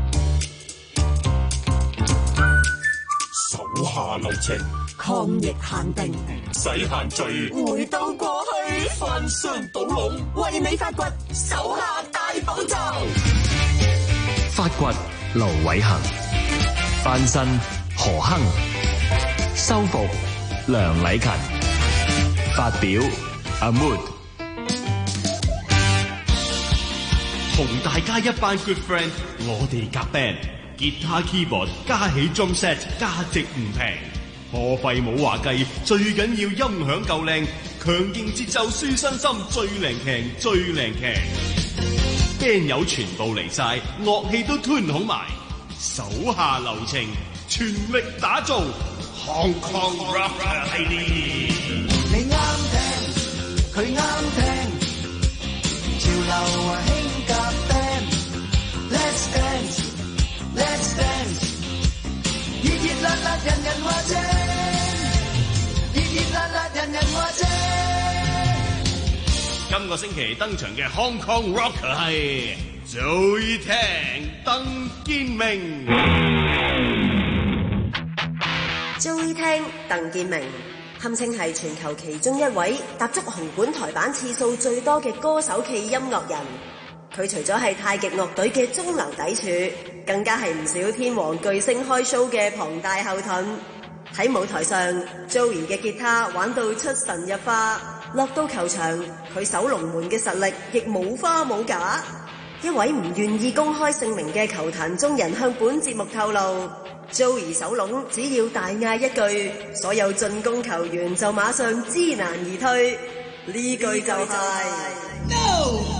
手下留情， 抗疫限定， 洗限聚， 回到過去， 翻箱倒籠， 為你發掘手下大寶藏。 發掘盧偉恒，翻身何亨，修復梁禮勤，發表阿 Mood。 同大家一班 good friend， 我哋夾 band， 吉他 keyboard 加起 drum set， 價值唔平，破費冇話計，最緊要音響夠靚，強勁節奏舒身心，最靚強最靚強 band 友全部嚟晒，樂器都 tune 好埋，手下留情，全力打造 Hong Kong Rocker 系列。 你啱聽，佢啱聽，潮流啊興夾 band，Let's dance，Let's dance， 熱熱辣辣人人話正，熱熱辣辣人人話正。 今個星期登場嘅 Hong Kong Rocker 係 Joey Tang、鄧建明。 Joey Tang、鄧建明堪稱係全球其中一位踏足紅館台版次數最多嘅歌手暨音樂人。佢除咗係太極樂隊嘅中流砥柱，更加係唔少天王巨星開 show 嘅龐大後盾。喺舞台上 ，Joey 嘅吉他玩到出神入化，落到球場，佢守龍門嘅實力亦冇花冇假。一位唔願意公開姓名嘅球壇中人向本節目透露 ，Joey 守籠只要大嗌一句，所有進攻球員就馬上知難而退。呢句就係、是、No。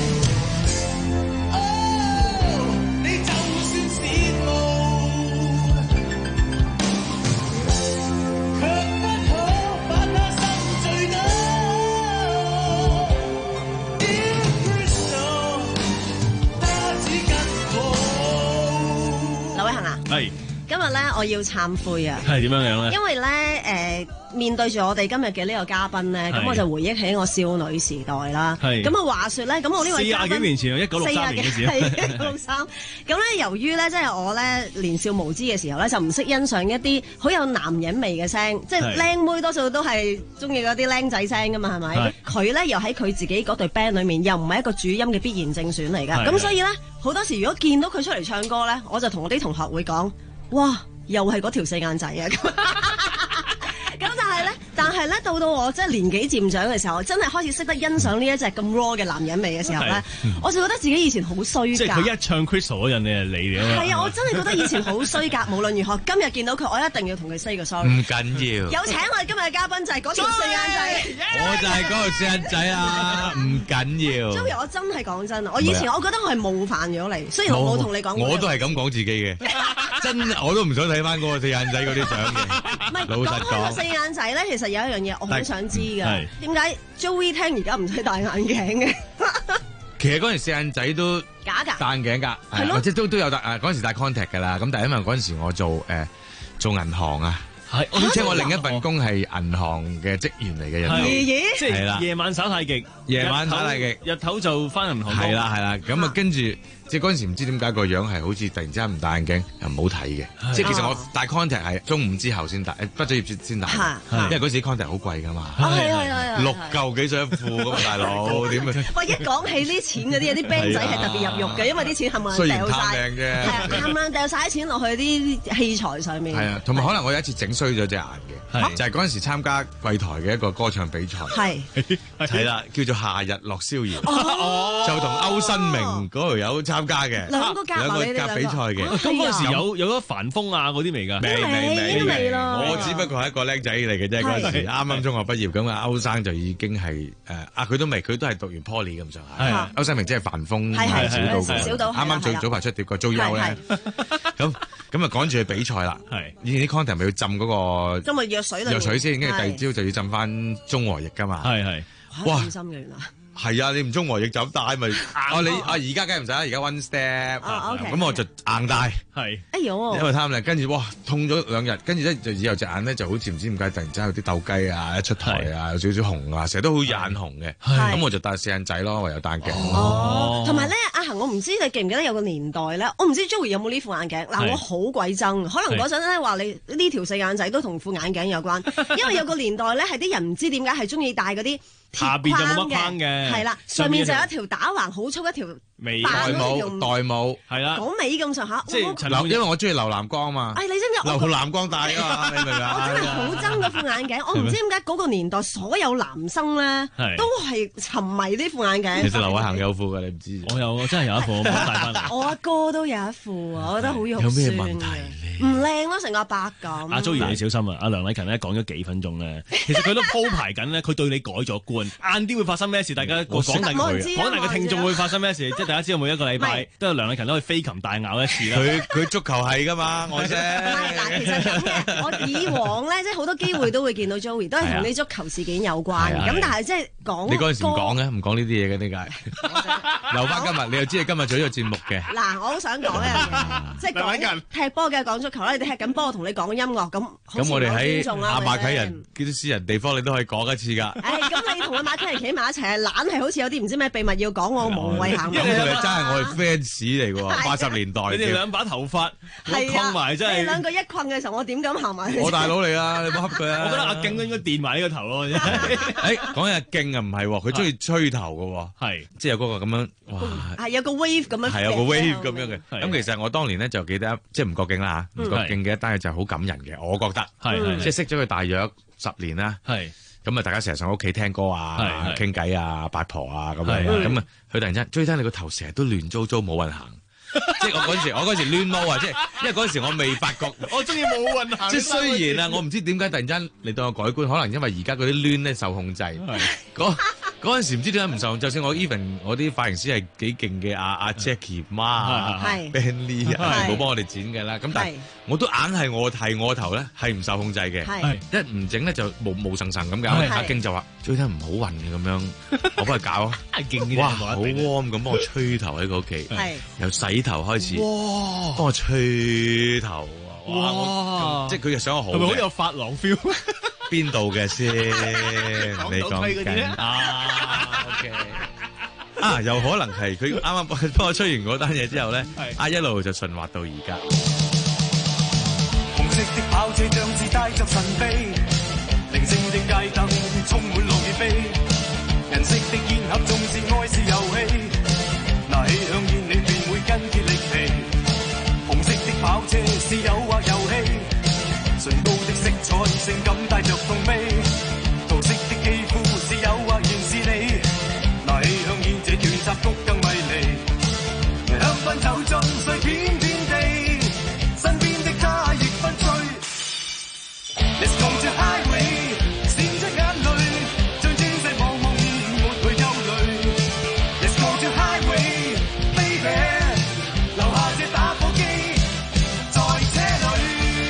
係今日咧，我要懺悔啊！ 係點樣樣咧？ 因為咧，誒、呃，面對住我哋今日嘅呢個嘉賓咧，咁我就回憶起我少女時代啦。係咁啊，話說咧，咁我呢位嘉賓四廿幾年前，一九六三年嘅時候， 係一九六三。咁咧，由於咧，即係我咧年少無知嘅時候咧，就唔識欣賞一啲好有男人味嘅聲，即係靚妹多數都係中意嗰啲靚仔聲噶嘛，係咪？佢咧又喺佢自己嗰隊 band 裏面，又唔係一個主音嘅必然正選嚟㗎。咁所以咧，好多時如果見到佢出嚟唱歌咧，我就同我啲同學會講：哇！又係嗰條四眼仔啊！咁咁但係咧，但係咧，到到我即係年紀漸長嘅時候，真係開始識得欣賞呢一隻咁 raw 嘅男人味嘅時候咧，我就覺得自己以前好衰格。 即係佢一唱 Crystal 嗰陣，你係你嚟啊嘛。 係啊，我真係覺得以前好衰格。無論如何，今日見到佢，我一定要同佢 say 個 sorry。 唔緊要。 有請我哋今日嘅嘉賓就係嗰條四眼仔。 我就係嗰條四眼仔啊！唔緊要。 Joey，我真係講真啊！我以前我覺得我係冒犯咗你，雖然我冇同你講過。 我都係咁講自己嘅，真我都唔想睇翻嗰個四眼仔嗰啲相嘅。老實講， 個四眼仔咧，其實有一樣嘢我好想知㗎。點解 Joey Tang而家唔使戴眼鏡嘅？ 其實嗰陣四眼仔都假㗎， 戴眼鏡㗎，係咯，即係都都有戴誒嗰陣時戴 contact 㗎啦。咁但係因為嗰陣時我做誒、呃、做銀行啊。係，而且我另一份工係銀行嘅職員嚟嘅人， 即係夜晚耍太極， 夜晚耍太極， 日頭就翻銀行。 係啦係啦，咁啊跟住即係嗰陣時唔知點解個樣係好似突然之間唔戴眼鏡又唔好睇嘅，即係其實我戴 contact 係中午之後先戴，畢咗業先戴，因為嗰時 contact 好貴㗎嘛，六嚿幾水一副㗎嘛，大佬點啊？ 喂，一講起呢錢嗰啲，有啲 band 仔係特別入肉嘅，因為啲錢冚唪唥掉晒，係啊，冚唪唥掉晒啲錢落去啲器材上面。 係啊，同埋可能我有一次整衰咗隻眼嘅，就係嗰陣時參加櫃台嘅一個歌唱比賽，係係啦，叫做夏日落逍遙，就同歐新明嗰條友參加嘅， 兩個夾埋你哋兩個比賽嘅。 咁嗰陣時有有咗凡風啊嗰啲未㗎？ 未未未咯，我只不過係一個僆仔嚟嘅啫，嗰陣時啱啱中學畢業，咁啊歐生就已經係誒啊佢都未，佢都係讀完 Poly 咁上下。歐新明即係凡風小島，啱啱最早排出碟個遭優咧，咁咁啊趕住去比賽啦。係以前啲 content 咪要浸嗰個。 今日藥水藥水先，跟住第二朝就要浸翻中和液噶嘛。係係， 哇！咁深嘅原來。 係啊，你唔中和液就咁戴咪？哦，你啊而家梗係唔使啦，而家 one step。咁我就硬戴。係。哎呦！因為貪靚，跟住哇痛咗兩日，跟住咧就以後隻眼咧就好似唔知點解突然之間有啲鬥雞啊，一出台啊有少少紅啊，成日都好眼紅嘅。咁我就戴四眼仔咯，唯有戴眼鏡。 哦。同埋咧，阿恒，我唔知你記唔記得有個年代咧，我唔知 Joey 有冇呢副眼鏡。嗱，我好鬼憎，可能嗰陣咧話你呢條四眼仔都同副眼鏡有關，因為有個年代咧係啲人唔知點解係中意戴嗰啲下邊就冇乜框嘅， 係啦，上面就有一條打橫好粗一條。 尾代帽代帽係啦， 講尾咁上下， 即係流，因為我中意留藍光嘛。 哎，你知唔知留藍光大啊？你明唔明啊？ 我真係好憎嗰副眼鏡，我唔知點解嗰個年代所有男生咧都係沉迷呢副眼鏡。 其實劉偉恒有副㗎，你唔知？ 我有，我真係有一副，我戴翻嚟。 我阿哥都有一副啊，我覺得好肉酸。 有咩問題咧？ 唔靚咯，成個阿伯咁。 阿 Joey 你小心啊！阿梁禮勤咧講咗幾分鐘咧，其實佢都鋪排緊咧，佢對你改咗觀。晏啲會發生咩事？大家講大佢，講大嘅聽眾會發生咩事？即係大家知道每一個禮拜。都有梁禮勤都可以飛禽大咬一次啦。 佢佢足球係噶嘛，我啫。 唔係嗱，其實咁嘅，我以往咧，即係好多機會都會見到 Joey，都係同啲足球事件有關。咁但係即係講， 你嗰陣時唔講嘅，唔講呢啲嘢嘅呢屆。留翻今日，你又知你今日做呢個節目嘅。 嗱，我好想講一樣嘢，即係講踢波嘅講足球啦。你哋踢緊波，我同你講音樂咁。 咁我哋喺亞馬啟人啲私人地方，你都可以講一次㗎。 誒，咁你同阿馬啟人企埋一齊，懶係好似有啲唔知咩秘密要講，我無謂行。 咁佢哋真係我哋 fans 嚟喎，八十年代。 你哋兩把頭髮困埋真係。 你兩個一困嘅時候，我點敢行埋去？ 我大佬嚟啊！你唔好恰佢啊！ 我覺得阿勁應該電埋呢個頭咯。誒， 講起阿勁啊，唔係喎，佢中意吹頭嘅喎， 係即係有嗰個咁樣，哇！ 係有個 wave 咁樣。 係有個 wave 咁樣嘅。咁其實我當年咧就記得，即係吳國敬啦嚇，吳國敬嘅一單嘢就好感人嘅，我覺得。係即係識咗佢大約十年啦。係。咁啊，大家成日上屋企聽歌啊，傾偈啊，八婆啊咁樣。咁啊，佢突然之間追聽你個頭成日都亂糟糟冇運行。即係我嗰陣時，我嗰陣時亂毛啊！即係因為嗰陣時我未發覺， 我中意冇運行。 即係雖然啊，我唔知點解突然間嚟到我改觀，可能因為而家嗰啲亂咧受控制。嗰嗰陣時唔知點解唔受控，就算我 even 我啲髮型師係幾勁嘅，阿阿 Jackie 媽啊 Ben Lee 啊，冇幫我哋剪嘅啦。咁但係我都硬係我剃我頭咧係唔受控制嘅，一唔整咧就毛毛層層咁㗎。阿勁就話追得唔好運嘅咁樣，我幫佢搞啊。哇，好 warm 咁幫我吹頭喺個屋企，由洗頭開始，哇，幫我吹頭啊！哇，即係佢又想我好， 係咪好有髮廊 feel？ 邊度嘅先？你講緊啊 ？OK， 啊，有可能係佢啱啱幫我吹完嗰單嘢之後咧，啊一路就順滑到而家。 紅色的跑車像是帶着神秘，靈性的街燈充滿樂與悲，銀色的煙盒縱是愛是遊戲，拿起香煙你便會筋竭力疲。紅色的跑車是誘惑遊戲，唇膏的色彩性感帶着痛悲，桃色的肌膚是誘惑原是你，拿起香煙這段插曲更迷離，香檳走進碎片片地，身邊的他亦分醉。Let's go to highway， 閃出眼淚，將轉世茫茫然沒去憂慮。Let's go to highway， baby， 留下這打火機在車裏。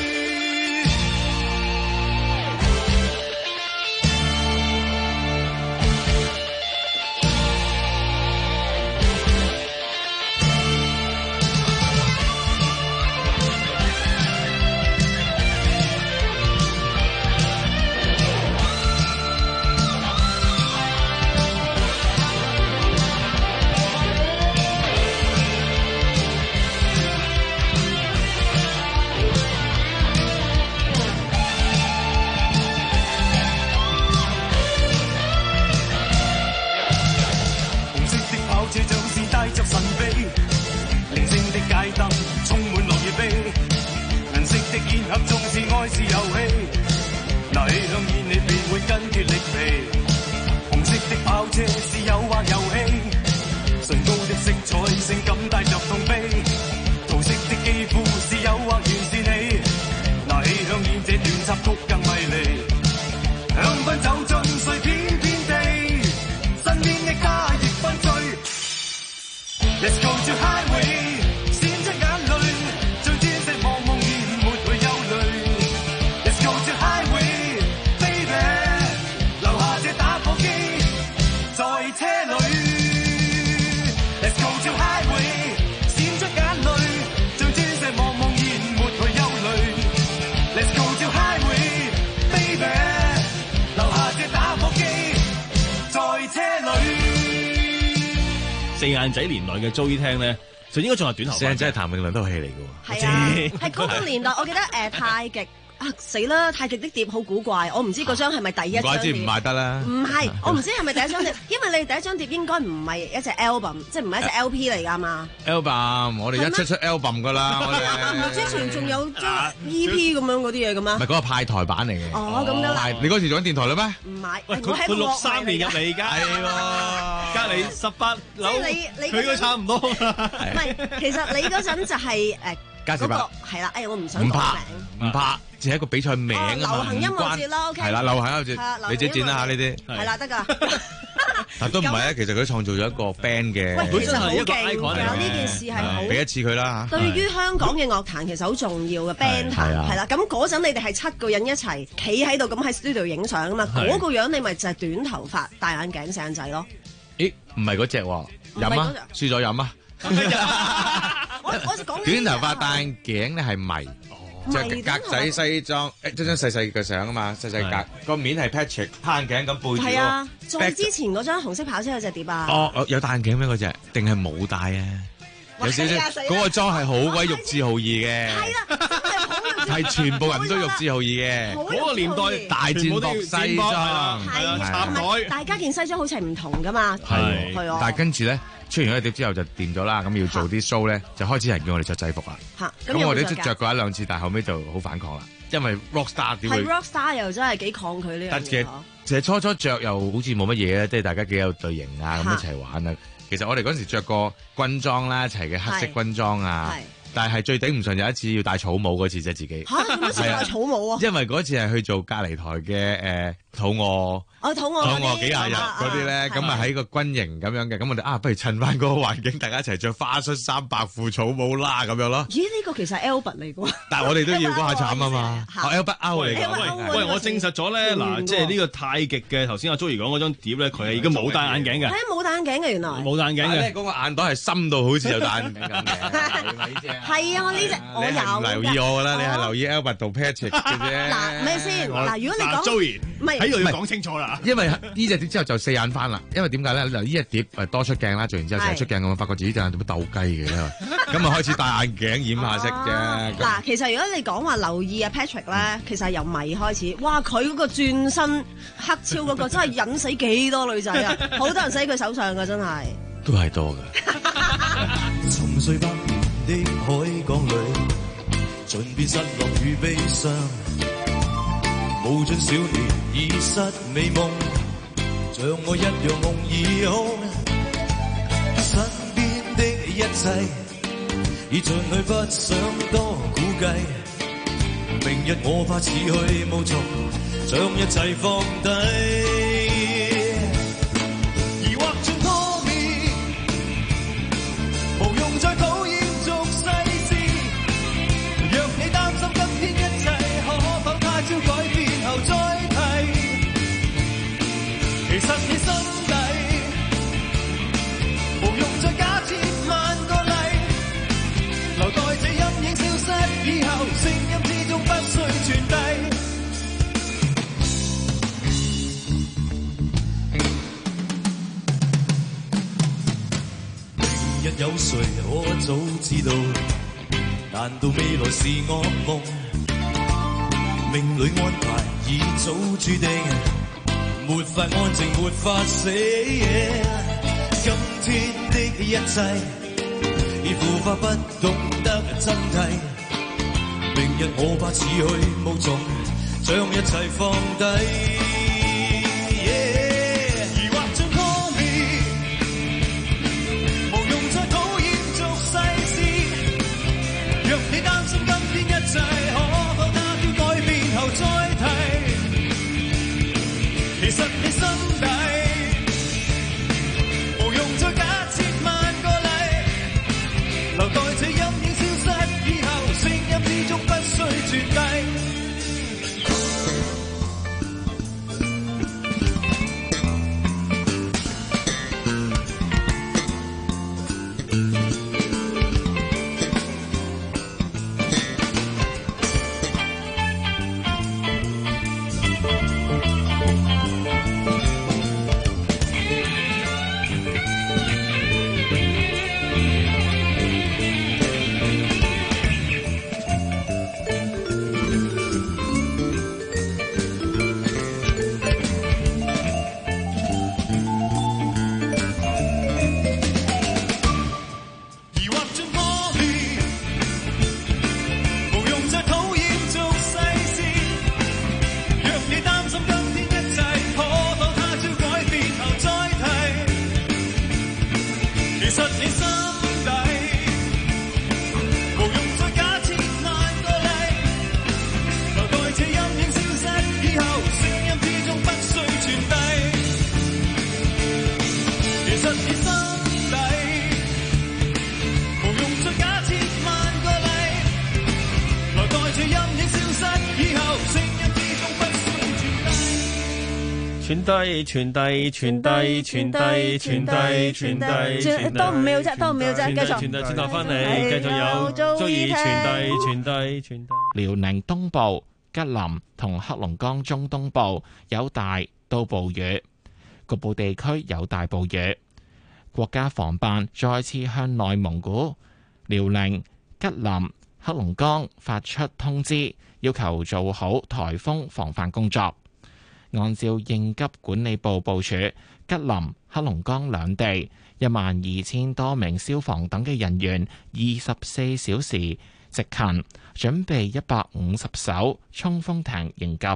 四眼仔年代嘅 Joey 聽咧，就應該仲係短頭髮。 四眼仔係譚詠麟套戲嚟嘅喎。 係啊，係嗰個年代，我記得誒太極啊死啦！太極的碟好古怪，我唔知嗰張係咪第一張碟？ 唔怪之唔賣得啦。 唔係，我唔知係咪第一張碟，因為你第一張碟應該唔係一隻 album， 即係唔係一隻 L P 嚟㗎嘛。 album， 我哋一出出 album 㗎啦，我哋。 唔係之前仲有張 E P 咁樣嗰啲嘢㗎嘛？ 唔係嗰個派台版嚟嘅。 哦，咁得啦。 你嗰時做緊電台啦咩？ 唔係， 喂，佢佢六三年入嚟㗎，係喎，隔離十八樓，佢都差唔多。唔係，其實你嗰陣就係誒。 加士伯係啦，哎呀，我唔想講名， 唔怕，只係一個比賽名啊嘛， 流行音樂節啦 OK 係啦，流行音樂節，你自己轉啦嚇呢啲， 係啦，得㗎。 但都唔係啊，其實佢創造咗一個 band 嘅， 喂，其實好勁㗎，呢件事係好， 俾一次佢啦嚇。 對於香港嘅樂壇其實好重要嘅 band 壇，係啦。咁嗰陣你哋係七個人一齊企喺度咁喺 studio 影相啊嘛，嗰個樣你咪就係短頭髮、戴眼鏡、細眼仔咯。 咦？唔係嗰隻喎，飲啊，輸咗飲啊！ 我我就講短頭髮戴眼鏡咧係迷，即係格仔西裝，誒張張細細嘅相啊嘛，細細格個面係 Patrick， 戴眼鏡咁背住。 係啊，再之前嗰張紅色跑車有隻碟啊。 哦，有戴眼鏡咩嗰隻？定係冇戴啊？有少少嗰個妝係好鬼玉置浩二嘅。係啦，真係好玉置。係全部人都玉置浩二嘅。 嗰個年代大戰博西裝， 係啊，大家件西裝好似係唔同噶嘛。 係係啊。 但係跟住咧。出完嗰碟之後就掂咗啦，咁要做啲 show 咧，就開始人叫我哋着制服啦。 嚇， 咁我哋都着過一兩次，但係後尾就好反抗啦，因為 rock star 點會？ 係 rock star 又真係幾抗拒呢樣嘢。 但其實其實初初着又好似冇乜嘢咧，即係大家幾有隊形啊，咁一齊玩啊。其實我哋嗰時着過軍裝啦，一齊嘅黑色軍裝啊。但係最頂唔順有一次要戴草帽嗰次啫，自己嚇點解戴草帽啊？ 因為嗰次係去做隔離台嘅誒肚餓， 哦肚餓肚餓幾廿日嗰啲咧，咁啊喺個軍營咁樣嘅，咁我哋啊不如趁翻嗰個環境，大家一齊着花恤衫、白褲、草帽啦咁樣咯。 咦？呢個其實係 Albert 嚟㗎， 但係我哋都要嗰下慘啊嘛，Albert Out 嚟㗎。 喂，我證實咗咧，嗱，即係呢個太極嘅頭先阿 Joey 講嗰張碟咧，佢係已經冇戴眼鏡嘅， 係冇戴眼鏡嘅原來， 冇戴眼鏡嘅， 嗰個眼袋係深到好似有戴眼鏡咁嘅。 係啊，我呢隻我有。 你係唔留意我㗎啦，你係留意 Albert 同 Patrick 嘅啫。 嗱，咩先？嗱，如果你講 Joey， 唔係喺度要講清楚啦。 因為呢隻碟之後就四眼翻啦，因為點解咧？嗱，呢隻碟誒多出鏡啦，做完之後成日出鏡咁，發覺自己隻眼做乜鬥雞嘅，咁啊開始戴眼鏡掩下色啫。 嗱，其實如果你講話留意啊 Patrick 咧，其實係由米開始，哇！佢嗰個轉身黑超嗰個真係引死幾多女仔啊！好多人死佢手上㗎，真係。 都係多㗎。 沉睡百年的海港裏，盡變失落與悲傷。無盡少年已失美夢，像我一樣夢已空。身邊的一切已盡去，不想多估計。明日我怕似去無從，將一切放低。其實你心底無用再假設萬個例，留待這陰影消失以後，聲音之中不需傳遞。明日有誰可早知道？難道未來是噩夢？命裏安排已早注定。沒法安靜，沒法死。今天的一切已腐化，不懂得真諦。明日我怕似去無從，將一切放低。疑惑像 call me， 無用再討厭俗世事。若你擔心今天一切可否拿掉改變後再提。其實你心底無用再假設萬個例，留待這陰影消失以後，聲音之中不需傳遞。 傳遞傳遞傳遞傳遞傳遞傳遞， 多五秒啫，多五秒啫，繼續。 傳遞轉頭翻嚟，繼續有足以傳遞傳遞傳遞。 遼寧東部、吉林同黑龍江中東部有大到暴雨，局部地區有大暴雨。國家防辦再次向內蒙古、遼寧、吉林、黑龍江發出通知，要求做好颱風防範工作。按照應急管理部部署，吉林、黑龍江兩地一萬二千多名消防等嘅人員，二十四小時值勤，準備一百五十艘衝鋒艇應急。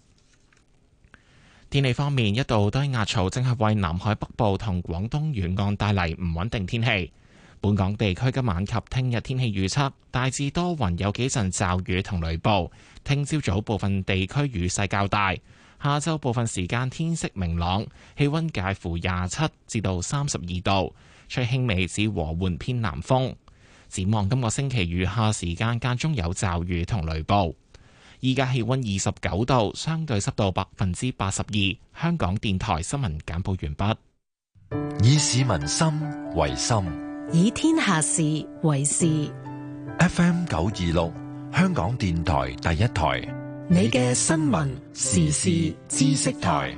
天氣方面，一道低壓槽正係為南海北部同廣東沿岸帶嚟唔穩定天氣。本港地區今晚及聽日天氣預測大致多雲，有幾陣驟雨同雷暴。聽朝早部分地區雨勢較大，下晝部分時間天色明朗，氣溫介乎廿七至到三十二度，吹輕微至和緩偏南風。展望今個星期餘下時間間中有驟雨同雷暴。依家氣溫二十九度，相對濕度百分之八十二。香港電台新聞簡報完畢。 以市民心為心， 以天下事為事。 F M 九二六，香港電台第一台， 你嘅新聞時事知識台。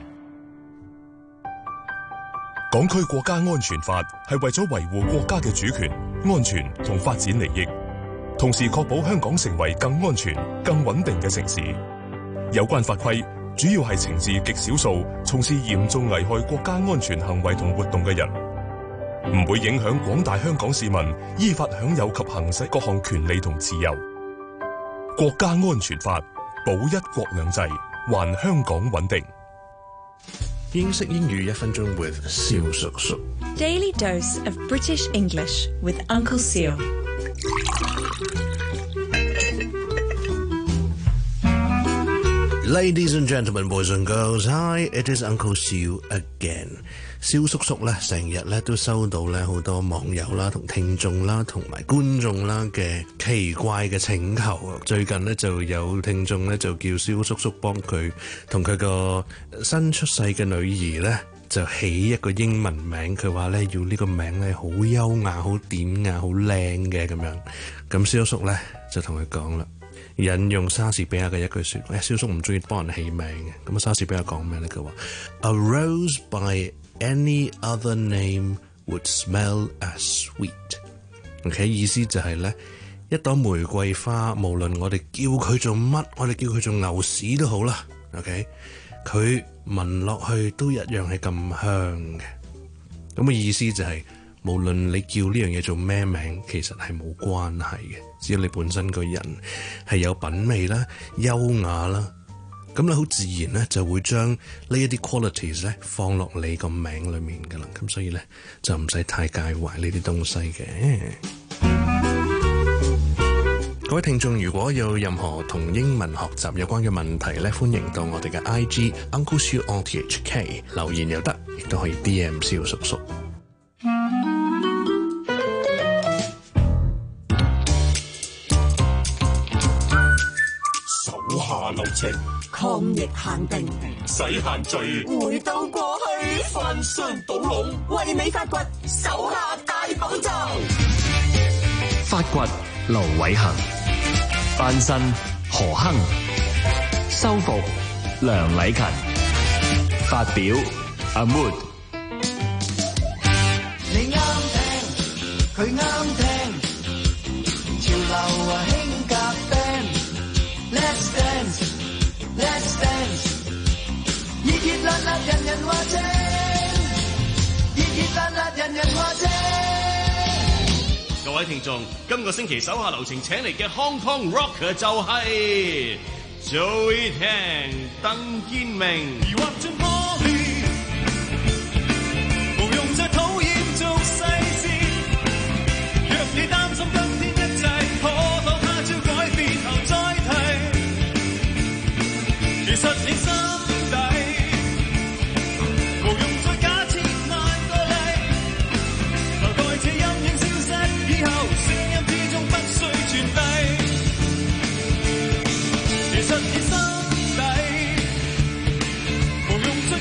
港區國家安全法係為咗維護國家嘅主權、安全同發展利益，同時確保香港成為更安全、更穩定嘅城市。有關法規主要係懲治極少數從事嚴重危害國家安全行為同活動嘅人，唔會影響廣大香港市民依法享有及行使各項權利同自由。國家安全法保一國兩制，還香港穩定。 英式英語一分鐘 with 蕭叔叔。 Daily dose of British English with Uncle Seal。 Ladies and gentlemen, boys and girls, hi, it is Uncle Siu again. 蕭叔叔咧成日咧都收到咧好多網友啦、同聽眾啦、同埋觀眾啦嘅奇怪嘅請求。最近咧就有聽眾咧就叫蕭叔叔幫佢同佢個新出世嘅女兒咧就起一個英文名。佢話咧要呢個名咧好優雅、好典雅、好靚嘅咁樣。咁蕭叔叔咧就同佢講啦。引用莎士比亞嘅一句説話，蕭叔唔中意幫人起名嘅。咁啊，莎士比亞講咩咧？佢話：A rose by any other name would smell as sweet。OK， 意思就係咧，一朵玫瑰花，無論我哋叫佢做乜，我哋叫佢做牛屎都好啦。OK，佢聞落去都一樣係咁香嘅。咁嘅意思就係、是。無論你叫呢樣嘢做咩名，其實係冇關係嘅。只要你本身個人係有品味啦、優雅啦，咁你好自然咧就會將呢一啲 qualities 咧放落你個名裏面噶啦。咁所以咧就唔使太介懷呢啲東西嘅。各位聽眾，如果有任何同英文學習有關嘅問題咧，歡迎到我哋嘅 I G Uncle Siu on T H K 留言又得，亦都可以 D M 蕭叔叔。 下流程，抗疫限定， 使限聚， 回到過去， 翻箱倒籠， 為你發掘手下大寶藏。 發掘盧偉恒，翻身何亨，修復梁禮勤，發表阿 Mood。 你啱聽，佢啱聽，潮流啊興夾 band。Let's dance, let's dance， 熱熱辣辣人人話正，熱熱辣辣人人話正。 各位聽眾，今個星期手下留情請嚟嘅 Hong Kong Rocker 就係 Joey Tang 鄧建明。疑惑進玻璃，無用再討厭做細事。若你擔心今天一切，可否他朝改變後再提？其實你心底無用再假設萬個例，留待這陰影消失以後，聲音之中不需傳遞。其實你心底無用再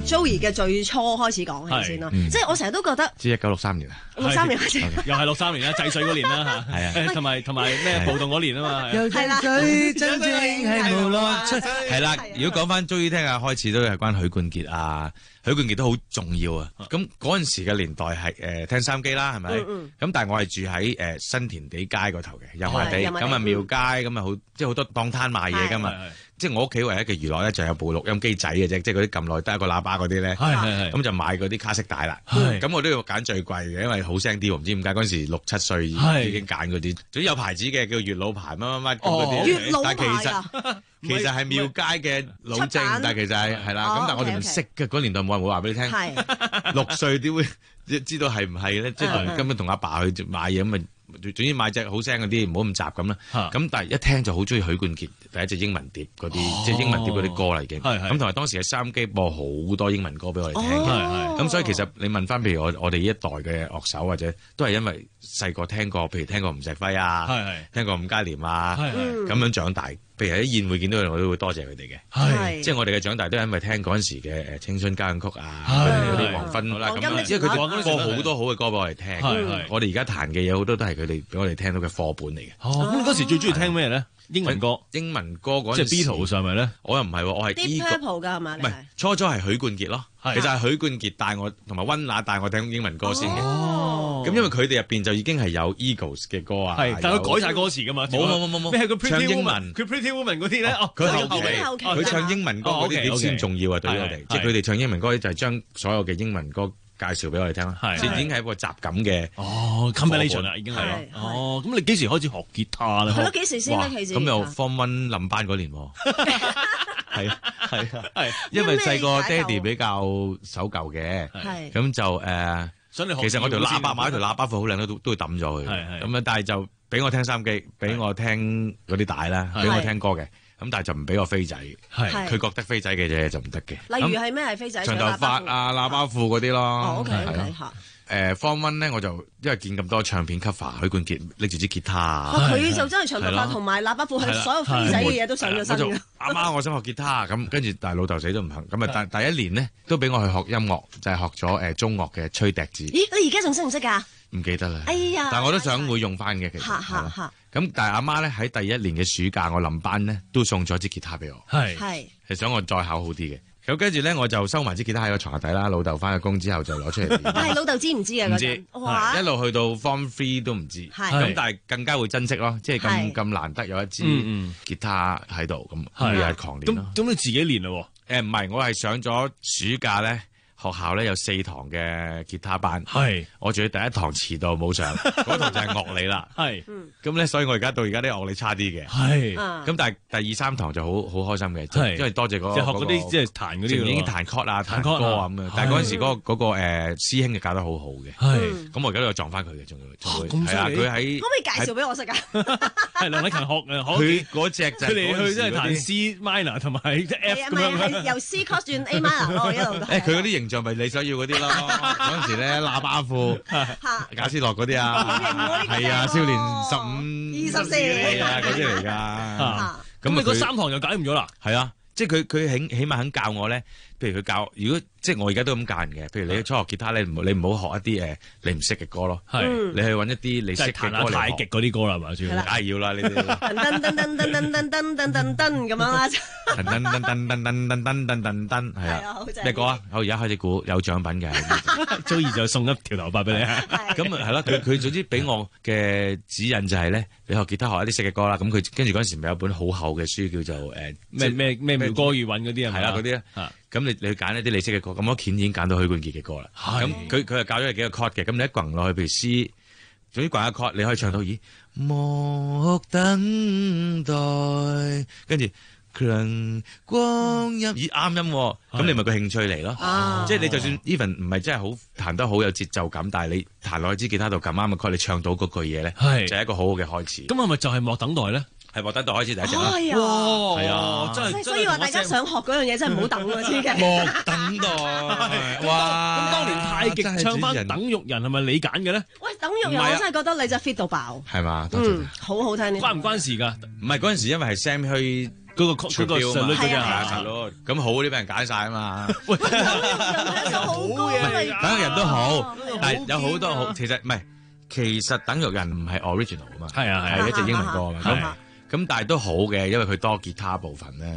Joey 嘅最初開始講起先啦。即係我成日都覺得， 即係一九六三年啊， 六三年開始， 又係六三年啦，制水嗰年啦嚇，係啊，同埋同埋咩暴動嗰年啊嘛， 係啦， 真正係無落出係啦。如果講翻 Joey 聽下，開始都係關許冠傑啊。許冠傑都好重要啊！咁嗰陣時嘅年代係誒、呃、聽三機啦，係咪？咁、嗯嗯、但係我係住喺誒、呃、新田地街嗰頭嘅油麻地，咁啊廟街咁啊好，即係好多檔攤賣嘢噶嘛。即係我屋企唯一嘅娛樂咧，就有部錄音機仔嘅啫，即係嗰啲撳落得一個喇叭嗰啲咧。咁就買嗰啲卡式帶啦。咁我都要揀最貴嘅，因為好聲啲喎。唔知點解嗰陣時六七歲已經揀嗰啲，總之有牌子嘅叫月老牌乜乜乜咁嗰啲。 月老牌啊！ 其實係廟街嘅老正，但係其實係係啦。咁但係我哋唔識嘅，嗰年代冇人會話俾你聽。六歲點會知道係唔係咧？即係根本同阿爸去買嘢咁咪。總之買隻好聲嗰啲，唔好咁雜咁啦。咁但係一聽就好中意許冠傑第一隻英文碟嗰啲，即係英文碟嗰啲歌嚟嘅。咁同埋當時嘅收音機播好多英文歌俾我哋聽嘅。咁所以其實你問翻，譬如我我哋呢一代嘅樂手或者都係因為細個聽過，譬如聽過吳錫輝啊，聽過伍嘉廉啊，咁樣長大。譬如喺宴會見到佢，我都會多謝佢哋嘅。係，即係我哋嘅長大都係因為聽嗰陣時嘅誒青春交響曲啊，嗰啲黃昏啦咁啊，因為佢哋播好多好嘅歌俾我哋聽。我哋而家彈嘅嘢好多都係佢哋俾我哋聽到嘅課本嚟嘅。 哦，咁你嗰時最中意聽咩咧？英文歌， 英文歌嗰陣時， 即係 Beatles 係咪咧？ 我又唔係喎，我係 Deep Purple 㗎係嘛？ 唔係，初初係許冠傑咯。其實係許冠傑帶我同埋溫拿帶我聽英文歌先嘅。哦，咁因為佢哋入邊就已經係有 Eagles 嘅歌啊。 係，但係佢改晒歌詞㗎嘛。 冇冇冇冇冇。 咩係佢唱英文？ 佢 Pretty Woman 嗰啲咧？哦， 佢後期，佢唱英文歌嗰啲碟先重要啊！對於我哋，即係佢哋唱英文歌就係將所有嘅英文歌介紹俾我哋聽啦。係，已經係一個集錦嘅。 哦 combination 啦，已經係咯。哦，咁你幾時開始學吉他咧？ 係咯，幾時先咧？其實咁又 Form One 臨班嗰年喎。係啊係啊係，因為細個爹哋比較守舊嘅，咁就誒，其實我條喇叭買條喇叭褲好靚都都會抌咗佢。咁啊，但係就俾我聽收音機，俾我聽嗰啲帶啦，俾我聽歌嘅。咁但係就唔俾我飛仔，佢覺得飛仔嘅嘢就唔得嘅。 例如係咩係飛仔？ 長頭髮啊，喇叭褲嗰啲咯。 哦，OK OK 嚇。 誒 Form One 咧，我就因為見咁多唱片 cover，許冠傑拎住支吉他， 佢就真係長頭髮同埋喇叭褲，係所有飛仔嘅嘢都上咗身嘅。 阿媽，我想學吉他，咁跟住但係老豆死都唔肯，咁啊但第一年咧都俾我去學音樂，就係學咗誒中樂嘅吹笛子。 咦？你而家仲識唔識㗎？ 唔記得啦。 哎呀！ 但係我都想會用翻嘅，其實。嚇嚇嚇！咁但係阿媽咧喺第一年嘅暑假，我臨班咧都送咗支吉他俾我。係係係想我再考好啲嘅。咁跟住咧，我就收埋支吉他喺個床下底啦。老豆翻咗工之後就攞出嚟。但係老豆知唔知啊？唔知，一路去到 Form Three 都唔知。咁但係更加會珍惜咯，即係咁咁難得有一支吉他喺度，咁日日狂練咯。 咁咁你自己練咯？ 誒唔係，我係上咗暑假咧。學校咧有四堂嘅吉他班，係我仲要第一堂遲到冇上，嗰堂就係樂理啦，係，咁咧所以我而家到而家啲樂理差啲嘅，係，咁但係第二三堂就好好開心嘅，因為多謝嗰個即係學嗰啲即係彈嗰啲已經彈 chord 啊彈歌啊咁樣，但係嗰陣時嗰個嗰個誒師兄就教得好好嘅，係，咁我而家都有撞翻佢嘅，仲要仲會係啊，佢喺可唔可以介紹俾我識啊？係梁禮勤學誒， 佢嗰隻就佢哋去即係彈 C minor 同埋 F 咁樣， 係由 C chord 轉 A minor 咯，一路都誒佢嗰啲形就咪你想要嗰啲咯，嗰陣時咧喇叭褲、賈斯樂嗰啲啊，係啊，少年十五、 二十四啊嗰啲嚟噶。 咁你嗰三堂就解唔咗啦？ 係啊，即係佢佢起起碼肯教我咧。譬如佢教，如果即係我而家都咁教人嘅。譬如你初學吉他咧，你唔好學一啲誒你唔識嘅歌咯。係，你去揾一啲你識嘅歌嚟學。太極嗰啲歌啦嘛，主要。梗係要啦呢啲。 噔噔噔噔噔噔噔噔噔噔咁樣啦。 噔噔噔噔噔噔噔噔噔噔噔係啊。咩歌啊？好，而家開始估有獎品嘅。 Joey就送一條頭髮俾你。 咁啊係啦，佢佢總之俾我嘅指引就係咧，你學吉他學一啲識嘅歌啦。咁佢跟住嗰陣時咪有本好厚嘅書叫做誒咩咩咩妙歌粵韻嗰啲係啦嗰啲咧。咁你你去揀一啲你識嘅歌，咁我顯已經揀到許冠傑嘅歌啦。咁佢佢又教咗你幾個 chord 嘅，咁你一滾落去，譬如 C，總之滾一 chord，你可以唱到咦，莫等待，跟住強光陰，咦啱音，咁你咪個興趣嚟咯。即係你就算 even 唔係真係好彈得好有節奏感，但係你彈落去支吉他度咁啱嘅 chord，你唱到嗰句嘢咧，就係一個好好嘅開始。 咁係咪就係莫等待咧？ 係莫等待開始第一隻啦， 係啊， 真係，所以話大家想學嗰樣嘢真係唔好等啊，知嘅。 莫等待，哇！ 咁當年太極唱翻《等玉人》係咪你揀嘅咧？ 喂，《等玉人》我真係覺得你真係 fit 到爆， 係嘛？ 嗯，好好聽呢。 關唔關事㗎？ 唔係嗰陣時，因為係 Sam 去嗰個嗰個實率嗰隻實率，咁好嗰啲俾人揀晒啊嘛。喂， 等等人都好，但係有好多好，其實唔係，其實等肉人唔係 original 啊嘛， 係啊係係一隻英文歌啊嘛，咁咁但係都好嘅，因為佢多吉他部分咧。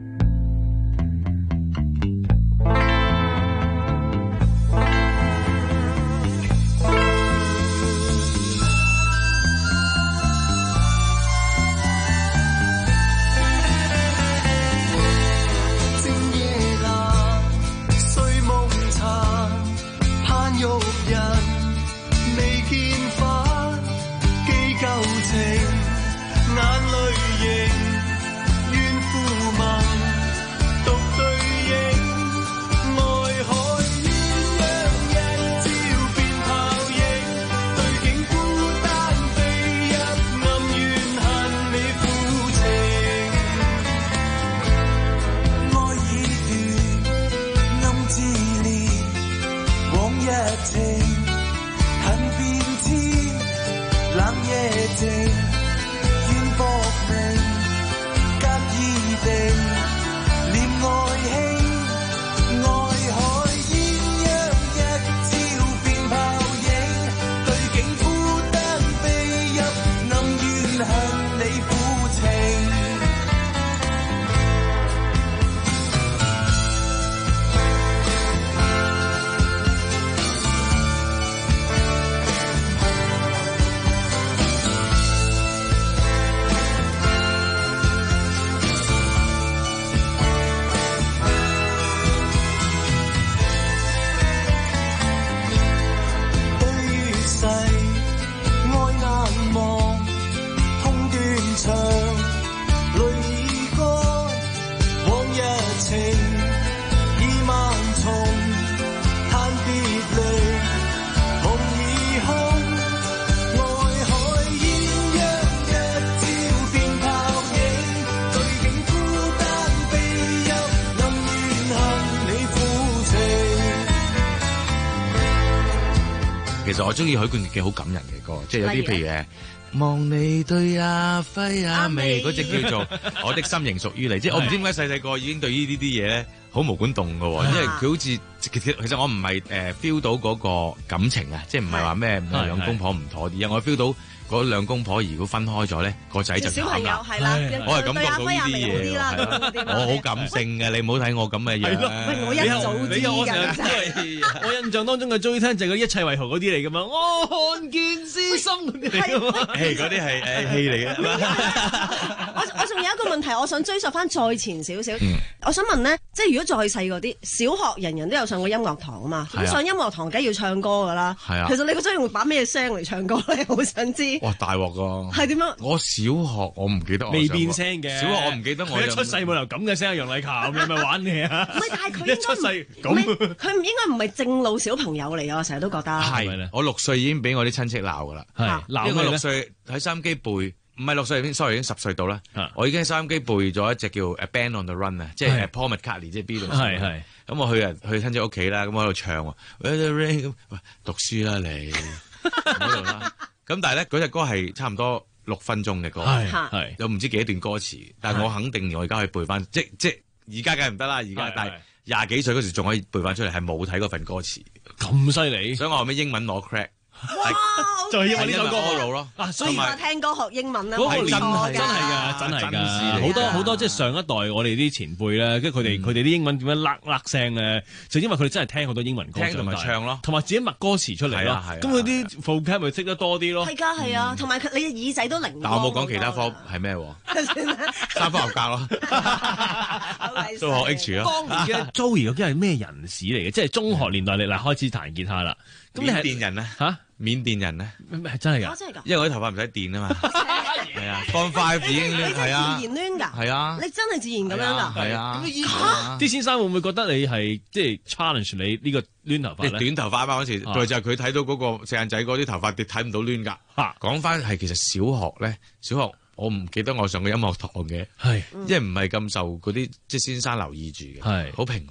其實我中意許冠傑嘅好感人嘅歌，即係有啲譬如誒，望你對阿輝阿眉嗰隻叫做《我的心形屬於你》，即係我唔知點解細細個已經對於呢啲嘢咧好無管動㗎喎，因為佢好似其實我唔係誒 feel 到嗰個感情啊，即係唔係話咩兩公婆唔妥啲，因為我 feel 到。嗰兩公婆如果分開咗咧，個仔就小朋友係啦， 我係感覺到呢啲嘢，我好感性嘅，你唔好睇我咁嘅樣。 喂，我一早知㗎。 我印象當中嘅追聽就係嗰一切為何嗰啲嚟㗎嘛，我看見是心嗰啲嚟㗎嘛， 誒嗰啲係誒戲嚟嘅。 我我仲有一個問題，我想追溯翻再前少少。我想問咧，即係如果再細嗰啲，小學人人都有上過音樂堂啊嘛，咁上音樂堂梗係要唱歌㗎啦。係啊。其實你嗰陣用把咩聲嚟唱歌咧？好想知。 哇！大鑊㗎， 係點樣？ 我小學我唔記得我未變聲嘅。 小學我唔記得我佢一出世冇理由咁嘅聲，楊麗琴你係咪玩嘢啊？ 唔係，但係佢一出世咁，佢唔應該唔係正路小朋友嚟㗎。我成日都覺得係。我六歲已經俾我啲親戚鬧㗎啦，鬧因為我六歲喺收音機背，唔係六歲已經 sorry 已經十歲到啦。我已經喺收音機背咗一隻叫《A Band on the Run》啊，即係 Paul McCartney 即係 Beatles。係係。咁我去啊去親戚屋企啦，咁我喺度唱喎，咁讀書啦你喺度啦。咁但係咧，嗰隻歌係差唔多六分鐘嘅歌，係有唔知幾多段歌詞，但係我肯定我而家可以背翻，即即而家梗係唔得啦，而家但係廿幾歲嗰時仲可以背翻出嚟，係冇睇嗰份歌詞， 咁犀利， 所以我後尾英文攞 crack。 哇！ 就係因為呢首歌我老咯， 所以話聽歌學英文啦， 嗰個年代真係㗎，真係㗎，好多好多即係上一代我哋啲前輩咧，跟住佢哋佢哋啲英文點樣甩甩聲咧，就因為佢哋真係聽好多英文歌， 聽同埋唱咯， 同埋自己默歌詞出嚟咯，咁佢啲 vocab 咪識得多啲咯。 係㗎係啊，同埋佢你嘅耳仔都靈光。 但我冇講其他科係咩喎？三科合格咯，數學 H 咯。 當年嘅 Joey 究竟係咩人士嚟嘅？即係中學年代你嗱開始彈吉他啦。 咁你係緬甸人咧嚇？緬甸人咧， 真係㗎， 因為我啲頭髮唔使電啊嘛，係啊 ，Form Five 已經係啊， 自然攣㗎， 係啊， 你真係自然咁樣㗎， 係啊， 啲先生會唔會覺得你係即係 challenge 你呢個攣頭髮咧？ 短頭髮啊嘛嗰時，就係佢睇到嗰個四眼仔嗰啲頭髮，你睇唔到攣㗎。嚇，講翻係其實小學咧，小學我唔記得我上過音樂堂嘅，係，因為唔係咁受嗰啲即係先生留意住嘅，係，好平凡。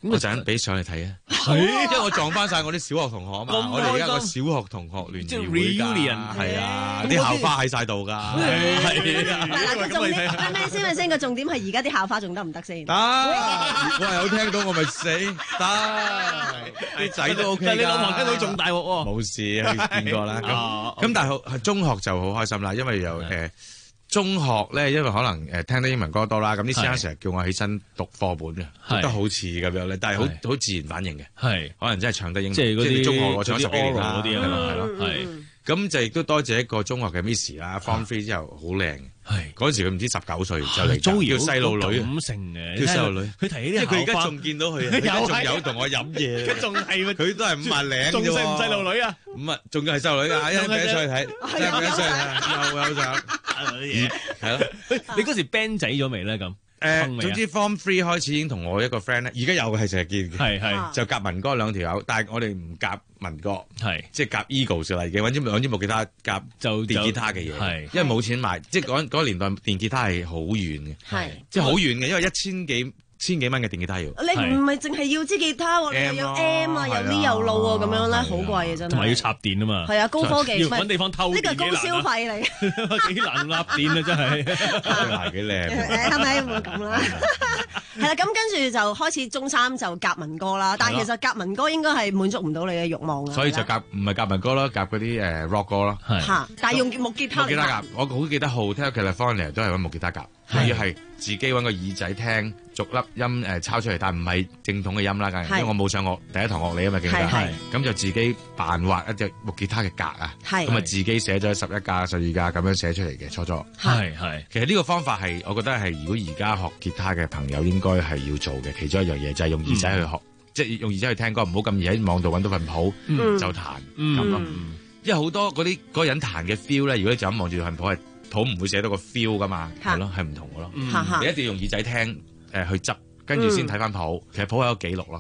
我陣俾上嚟睇啊！ 係， 因為我撞翻晒我啲小學同學啊嘛，我哋而家個小學同學聯誼會㗎，係啊，啲校花喺晒度㗎，係啊。 嗱，重點係咩先？咪先個重點係而家啲校花仲得唔得先？ 得，我係有聽到我咪死得，啲仔都 OK 㗎。 但係你老婆聽到仲大鑊喎。 冇事，見過啦。咁咁但係中學就好開心啦，因為由誒。中學咧，因為可能誒聽得英文歌多啦，咁啲先生成日叫我起身讀課本嘅，讀得好似咁樣咧，但係好好自然反應嘅，係可能真係唱得英文，即係嗰啲中學我唱咗十幾年啦，嗰啲係咯係咯，係咁就亦都多謝一個中學嘅 Miss 啦 ，Form Three 之後好靚，係嗰陣時佢唔知十九歲就嚟叫細路女， 感性嘅， 叫細路女， 佢提起啲即係佢而家仲見到佢，佢仲有同我飲嘢， 佢仲係佢都係五萬零， 仲細唔細路女啊？ 五啊，仲係細路女㗎，一俾上去睇，一俾上去睇，又有相。 嘢係咯，你嗰時 band 仔咗未咧？咁誒，總之 Form Three 開始已經同我一個 friend 咧，而家有嘅係成日見嘅，係係就夾民歌兩條友，但係我哋唔夾民歌，係即係夾 Eagles 啦，已經揾支兩支木吉他夾就電吉他嘅嘢，係因為冇錢買，即係嗰嗰年代電吉他係好遠嘅，係即係好遠嘅，因為一千幾。千幾蚊嘅電吉他要， 你唔係淨係要支吉他喎，你又要 M 啊，又呢又路喎，咁樣咧好貴嘅真係。 同埋要插電啊嘛。 係啊，高科技。 要揾地方偷電。 呢個高消費嚟。 幾難揦電啊！真係。 鞋幾靚。 係咪唔好咁啦？係啦，咁跟住就開始中三就夾民歌啦。但係其實夾民歌應該係滿足唔到你嘅慾望嘅。 所以就夾唔係夾民歌咯，夾嗰啲誒 rock 歌咯。 係。嚇！但係用木吉他。 木吉他夾，我好記得 Hotel California 都係揾木吉他夾，仲要係自己揾個耳仔聽。逐粒音誒抄出嚟，但唔係正統嘅音啦，梗係，因為我冇上過第一堂樂理啊嘛，記得，咁就自己扮畫一隻木吉他嘅格啊，咁啊自己寫咗十一格、十二格咁樣寫出嚟嘅初初，係係。其實呢個方法係，我覺得係如果而家學吉他嘅朋友應該係要做嘅，其中一樣嘢就係用耳仔去學，嗯、即係用耳仔去聽歌，唔好咁易喺網度揾到份譜、嗯、就彈咁咯。嗯、因為好多嗰啲嗰個人彈嘅 feel 咧，如果你就咁望住份譜係譜唔會寫到個 feel 噶嘛，係咯，係唔同嘅咯。嗯、你一定要用耳仔聽。誒去執，跟住先睇翻譜，其實譜係有記錄咯。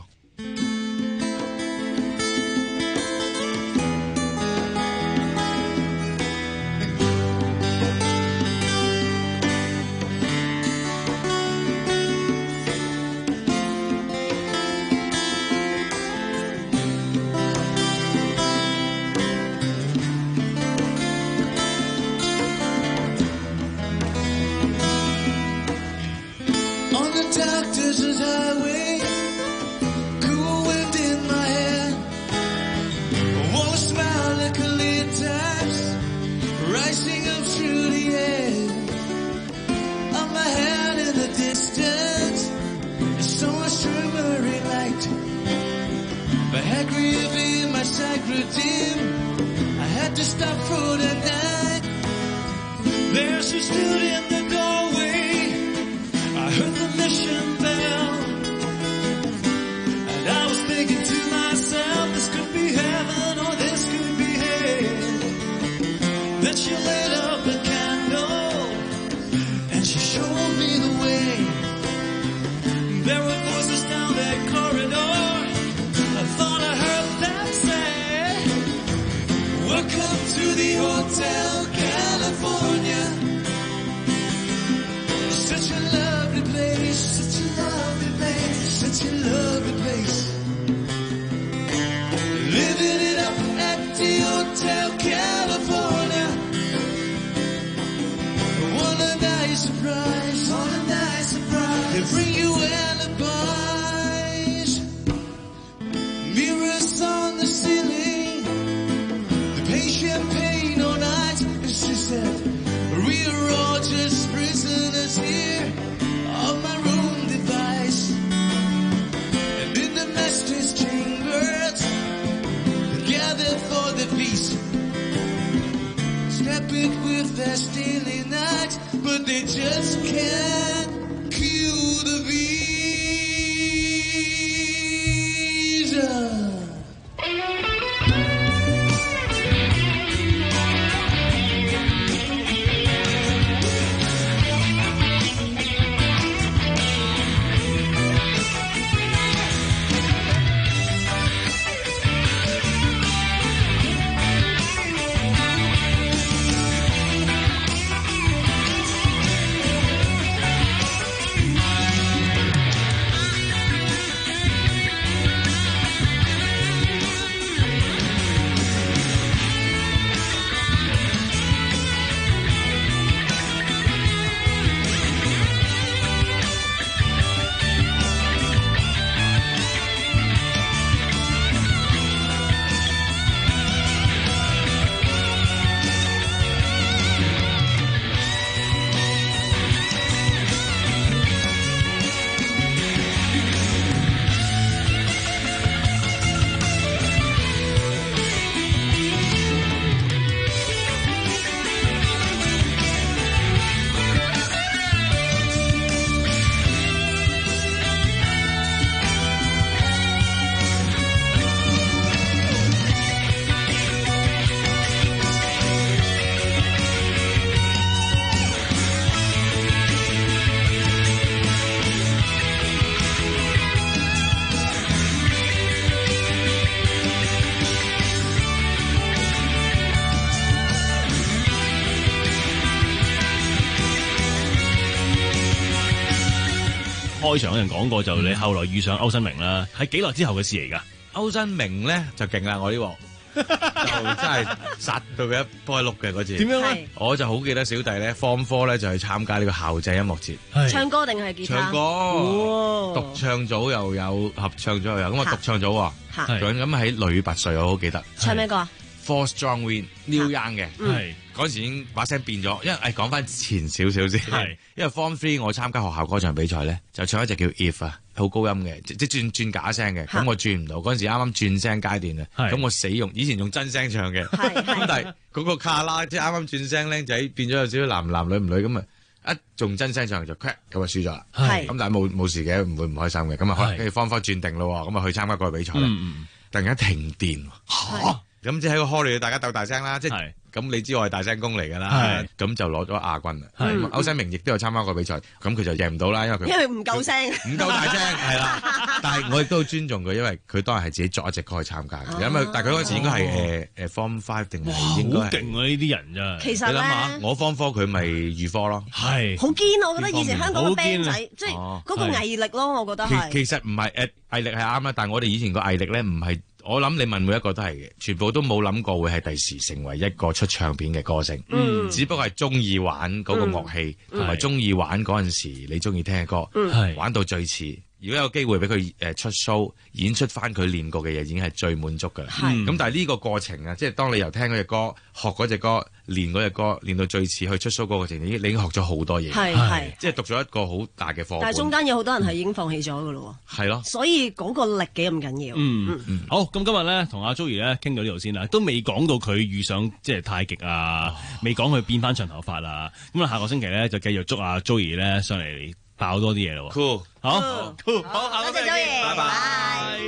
開場嗰陣講過，就你後來遇上歐新明啦，係幾耐之後嘅事嚟㗎？ 歐新明咧就勁啦，我呢鑊就真係殺到佢一波一碌嘅嗰次。 點樣咧？ 我就好記得小弟咧 Form Four 咧就去參加呢個校際音樂節， 唱歌定係吉他？ 唱歌，獨唱組又有，合唱組又有，咁我獨唱組喎，咁咁喺女拔萃我好記得。 唱咩歌啊？ Four Strong Wind Neil Young 嘅，係嗰時已經把聲變咗，因為誒講翻前少少先，係因為 Form Three 我參加學校歌唱比賽咧，就唱一隻叫 If 啊，好高音嘅，即即轉轉假聲嘅，咁我轉唔到，嗰陣時啱啱轉聲階段啊，咁我死用，以前用真聲唱嘅，咁但係嗰個卡拉即係啱啱轉聲僆仔變咗有少少男男女唔女咁啊，一仲真聲唱就 crack 咁啊輸咗啦，咁但係冇冇事嘅，唔會唔開心嘅，咁啊跟住 Form Four轉定咯，咁啊去參加嗰個比賽啦，突然間停電嚇。咁即係喺個 hall 裏，大家鬥大聲啦，即係咁你知我係大聲公嚟㗎啦，咁就攞咗亞軍啦。歐新明亦都有參加過比賽，咁佢就贏唔到啦，因為佢因為唔夠聲， 唔夠大聲係啦。但係我亦都好尊重佢，因為佢當然係自己作一隻歌去參加嘅。因為但係佢嗰時應該係誒誒 Form Five 定係應該好勁啊！呢啲人真係。 其實你諗下，我 Form Four 佢咪預科咯， 係好堅啊！我覺得以前香港嘅 band 仔，即係嗰個毅力咯，我覺得係。 其實唔係誒毅力係啱啦，但係我哋以前個毅力咧唔係。我諗你問每一個都係嘅，全部都冇諗過會係第時成為一個出唱片嘅歌星，嗯、只不過係中意玩嗰個樂器，同埋中意玩嗰陣時你中意聽嘅歌，嗯、玩到最遲。如果有機會俾佢誒出 show 演出翻佢練過嘅嘢，已經係最滿足㗎啦。咁、嗯、但係呢個過程啊，即係當你由聽嗰隻歌、學嗰隻歌、練嗰隻歌，練到最遲去出 show 嗰個過程，你已經學咗好多嘢。係係，即係讀咗一個好大嘅課本。 但係中間有好多人係已經放棄咗㗎咯喎。係咯、嗯。所以嗰個力幾咁緊要。嗯嗯嗯。好，咁今日咧同阿 Joey 咧傾到呢度先啦，都未講到佢遇上即係太極啊，未講佢變翻長頭髮啊。咁啊，下個星期咧就繼續捉阿 Joey 咧上嚟。爆多啲嘢咯喎 ，cool， 好 ，cool， 好，下個星期見，拜拜。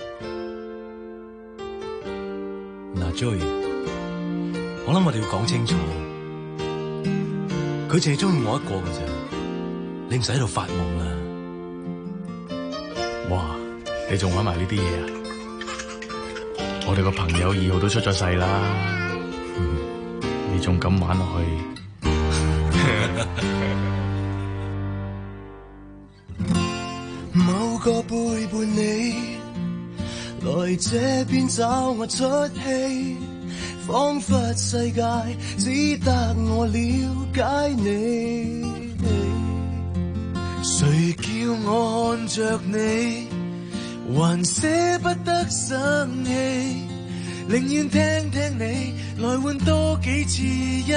嗱 ，Joey，我諗我哋要講清楚，佢淨係中意我一個㗎咋，你唔使喺度發夢啦。哇，你仲玩埋呢啲嘢啊？我哋個朋友二號都出咗世啦，你仲咁玩落去？ 某個背叛你，來這邊找我出氣，彷彿世界只得我了解你。誰叫我看着你，還捨不得生氣，寧願聽聽你來換多幾次一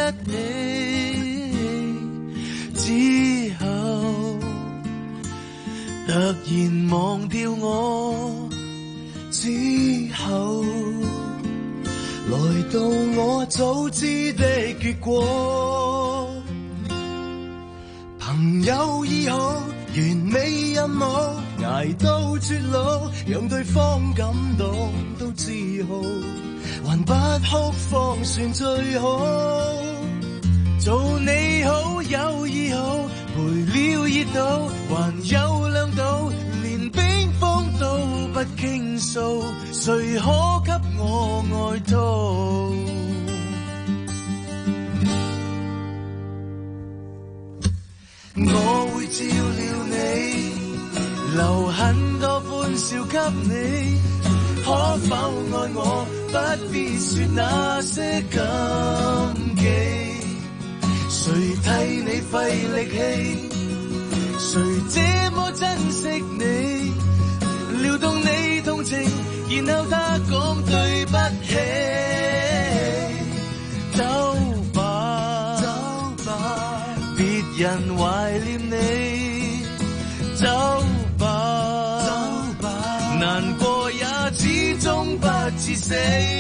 起，之後突然忘掉我，之後來到我早知的結果。朋友已好，完美任務，捱到絕路，讓對方感動到自豪，還不哭方算最好。做你好友已好，陪了熱度，還有亮度，連冰封都不傾訴，誰可給我愛吐？我會照料你，留很多歡笑給你，可否愛我？不必說那些禁忌。誰替你費力氣？誰這麼珍惜你？撩動你同情，然後他講對不起。走吧，走吧，別人懷念你。走吧，走吧，難過也始終不致死。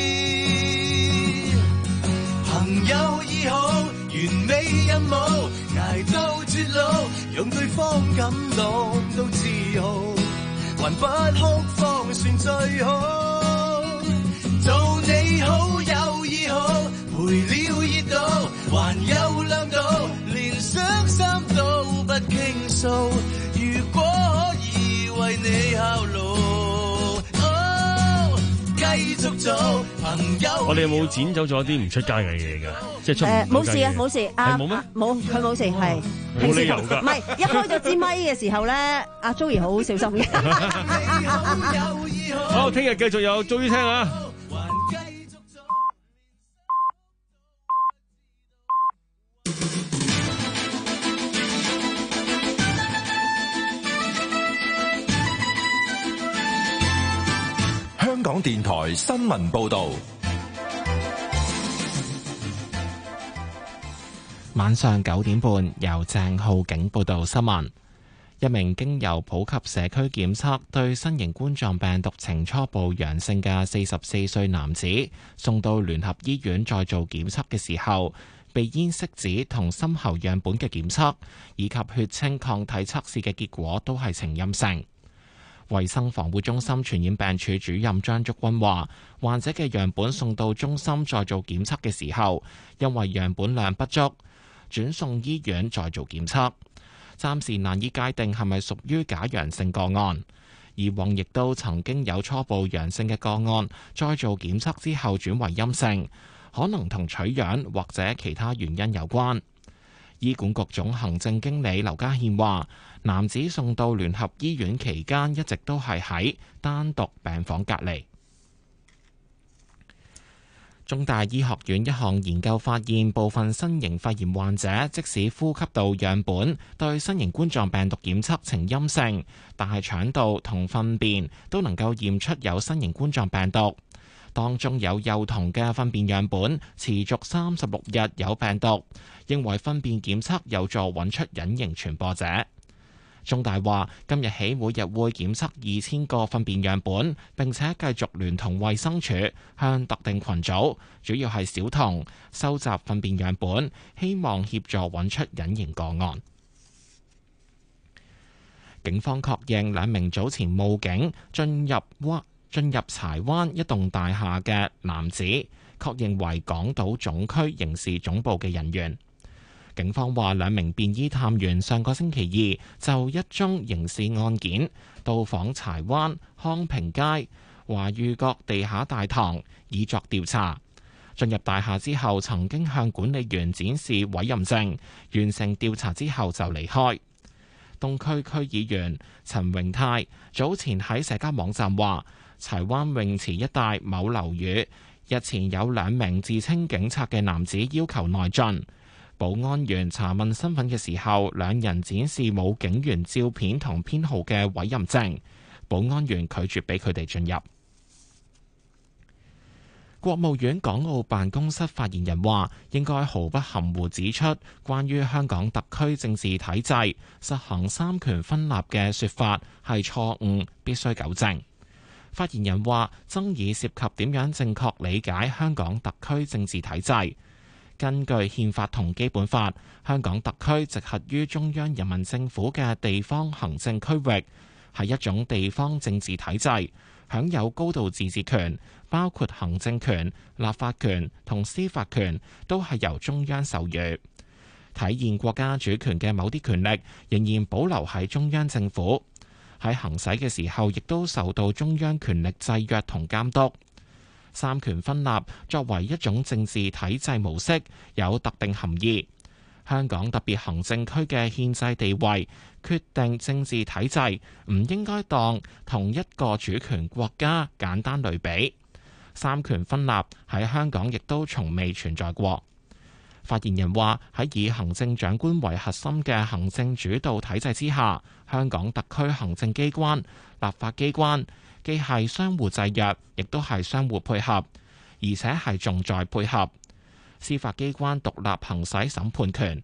朋友已好，完美任務，捱到絕路，讓對方感動到自豪，還不哭方算最好。做你好友已好，陪了熱度，還有亮度，連傷心都不傾訴。如果可以為你效勞，哦，繼續做。 我哋有冇剪走咗啲唔出街嘅嘢㗎？即係出誒冇事啊，冇事啊， 冇咩？ 冇，佢冇事，係冇理由㗎。 唔係一開咗支咪嘅時候咧，阿 Joey 好小心嘅。 好，聽日繼續有 Joey 聽啊！ 香港電台新聞報道。 晚上九點半，由鄭浩景報道新聞。一名經由普及社區檢測對新型冠狀病毒呈初步陽性嘅四十四歲男子，送到聯合醫院再做檢測嘅時候，鼻咽拭子同深喉樣本嘅檢測以及血清抗體測試嘅結果都係呈陰性。衛生防護中心傳染病處主任張竹君話，患者嘅樣本送到中心再做檢測嘅時候，因為樣本量不足，轉送醫院再做檢測，暫時難以界定係咪屬於假陽性個案。以往亦都曾經有初步陽性嘅個案，再做檢測之後轉為陰性，可能同取樣或者其他原因有關。醫管局總行政經理劉家憲話，男子送到聯合醫院期間一直都係喺單獨病房隔離。中大醫學院一項研究發現，部分新型肺炎患者即使呼吸道樣本對新型冠狀病毒檢測呈陰性，但係腸道同糞便都能夠驗出有新型冠狀病毒。當中有幼童嘅糞便樣本持續三十六日有病毒，認為糞便檢測有助揾出隱形傳播者。中大話今日起每日會檢測二千個糞便樣本，並且繼續聯同衛生署向特定群組，主要係小童收集糞便樣本，希灣協助揾出隱形個案。警方確認兩名早前冒警進入灣進入柴灣一棟大廈嘅男子，確認為港島總區刑事總部嘅人員。警方話兩名便衣探員上個星期二就一宗刑事案件到訪柴灣康平街華裕閣地下大堂，以作調查。進入大廈之後，曾經向管理員展示委任證，完成調查之後就離開。東區區議員陳榮泰早前喺社交網站話，柴灣泳池一帶某樓宇日前有兩名自稱警察嘅男子要求內進。保安員查問身份嘅時候，兩人展示冇警員照片同編號嘅委任證，保安員拒絕俾佢哋進入。國務院港澳辦公室發言人話，應該毫不含糊指出，關於香港特區政治體制實行三權分立嘅說法係錯誤，必須糾正。發言人話，爭議涉及點樣正確理解香港特區政治體制。根據憲法同基本法，香港特區直轄於中央人民政府嘅地方行政區域，係一種地方政治體制，享有高度自治權，包括行政權、立法權同司法權都係由中央授予。體現國家主權嘅某啲權力仍然保留喺中央政府，喺行使嘅時候亦都受到中央權力制約同監督。三權分立作為一種政治體制模式，有特定含義。香港特別行政區嘅憲制地位決定政治體制，唔應該當同一個主權國家簡單類比。三權分立喺香港亦都從未存在過。發言人話，喺以行政長官為核心嘅行政主導體制之下，香港特區行政機關、立法機關既係相互制約，亦都係相互配合，而且係重在配合。司法機關獨立行使審判權。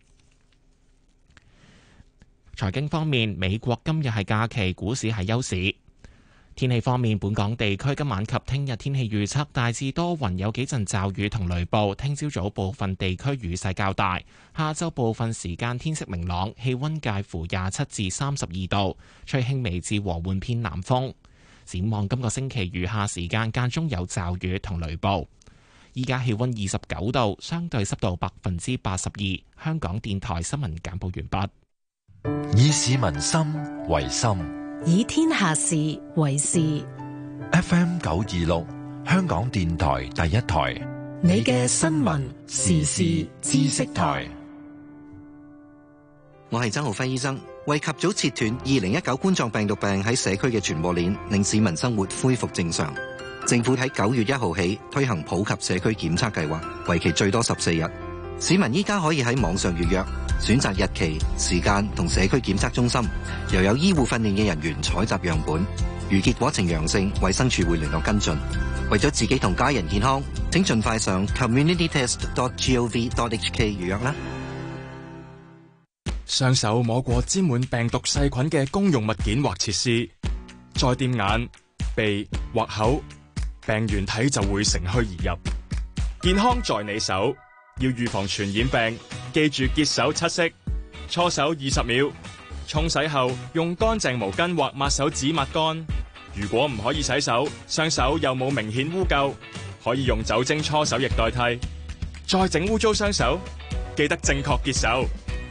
財經方面，美國今日係假期，股市係休市。天氣方面，本港地區今晚及聽日天氣預測大致多雲，有幾陣驟雨同雷暴。聽朝早部分地區雨勢較大，下晝部分時間天色明朗，氣溫介乎廿七至三十二度，吹輕微至和緩偏南風。展望今個星期餘下時間間中有驟雨同雷暴。依家氣溫二十九度，相對濕度百分之八十二。香港電台新聞簡報完畢。以市民心為心， 以天下事為事。 F M 九二六， 香港電台第一台， 你嘅新聞時事知識台。 我係曾浩輝醫生，為及早切斷二零一九冠狀病毒病喺社區嘅傳播鏈，令市民生活恢復正常，政府喺九月一號起推行普及社區檢測計劃，為期最多十四日。市民依家可以喺網上預約，選擇日期、時間同社區檢測中心，又有醫護訓練嘅人員採集樣本。如結果呈陽性，衛生署會聯絡跟進。為咗自己同家人健康，請盡快上 community test dot gov dot h k 預約啦。 雙手摸過沾滿病毒細菌嘅公用物件或設施，再掂眼、鼻或口，病原體就會乘虛而入。健康在你手，要預防傳染病，記住潔手七式：搓手二十秒，沖洗後用乾淨毛巾或抹手紙抹乾。如果唔可以洗手，雙手又冇明顯污垢，可以用酒精搓手液代替。再整污糟雙手，記得正確潔手。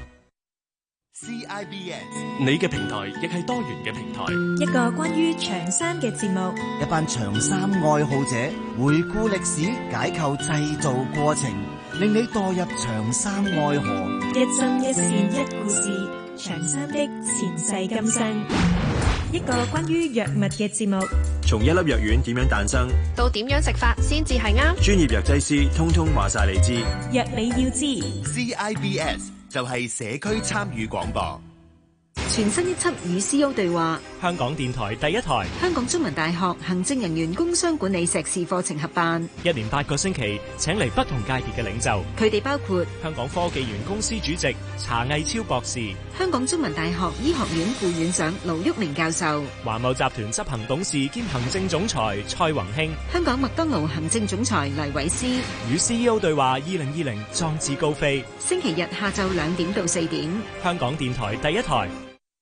C I B S 你嘅平台亦係多元嘅平台， 一個關於長衫嘅節目， 一班長衫愛好者回顧歷史，解構製造過程，令你墮入長衫愛河。 一針一線一故事，長衫的前世今生。一個關於藥物嘅節目， 從一粒藥丸點樣誕生， 到點樣食法先至係啱， 專業藥劑師通通話晒你知。 藥你要知 C I B S 就係社區參與廣播。 全新一輯與 C E O 對話， 香港電台第一台， 香港中文大學行政人員工商管理碩士課程合辦， 一連八個星期請嚟不同界別嘅領袖， 佢哋包括香港科技園公司主席查毅超博士， 香港中文大學醫學院副院長盧煜明教授， 華懋集團執行董事兼行政總裁蔡宏興， 香港麥當勞行政總裁黎偉斯。 與 C E O 對話二零二零壯志高飛， 星期日下晝兩點到四點， 香港電台第一台。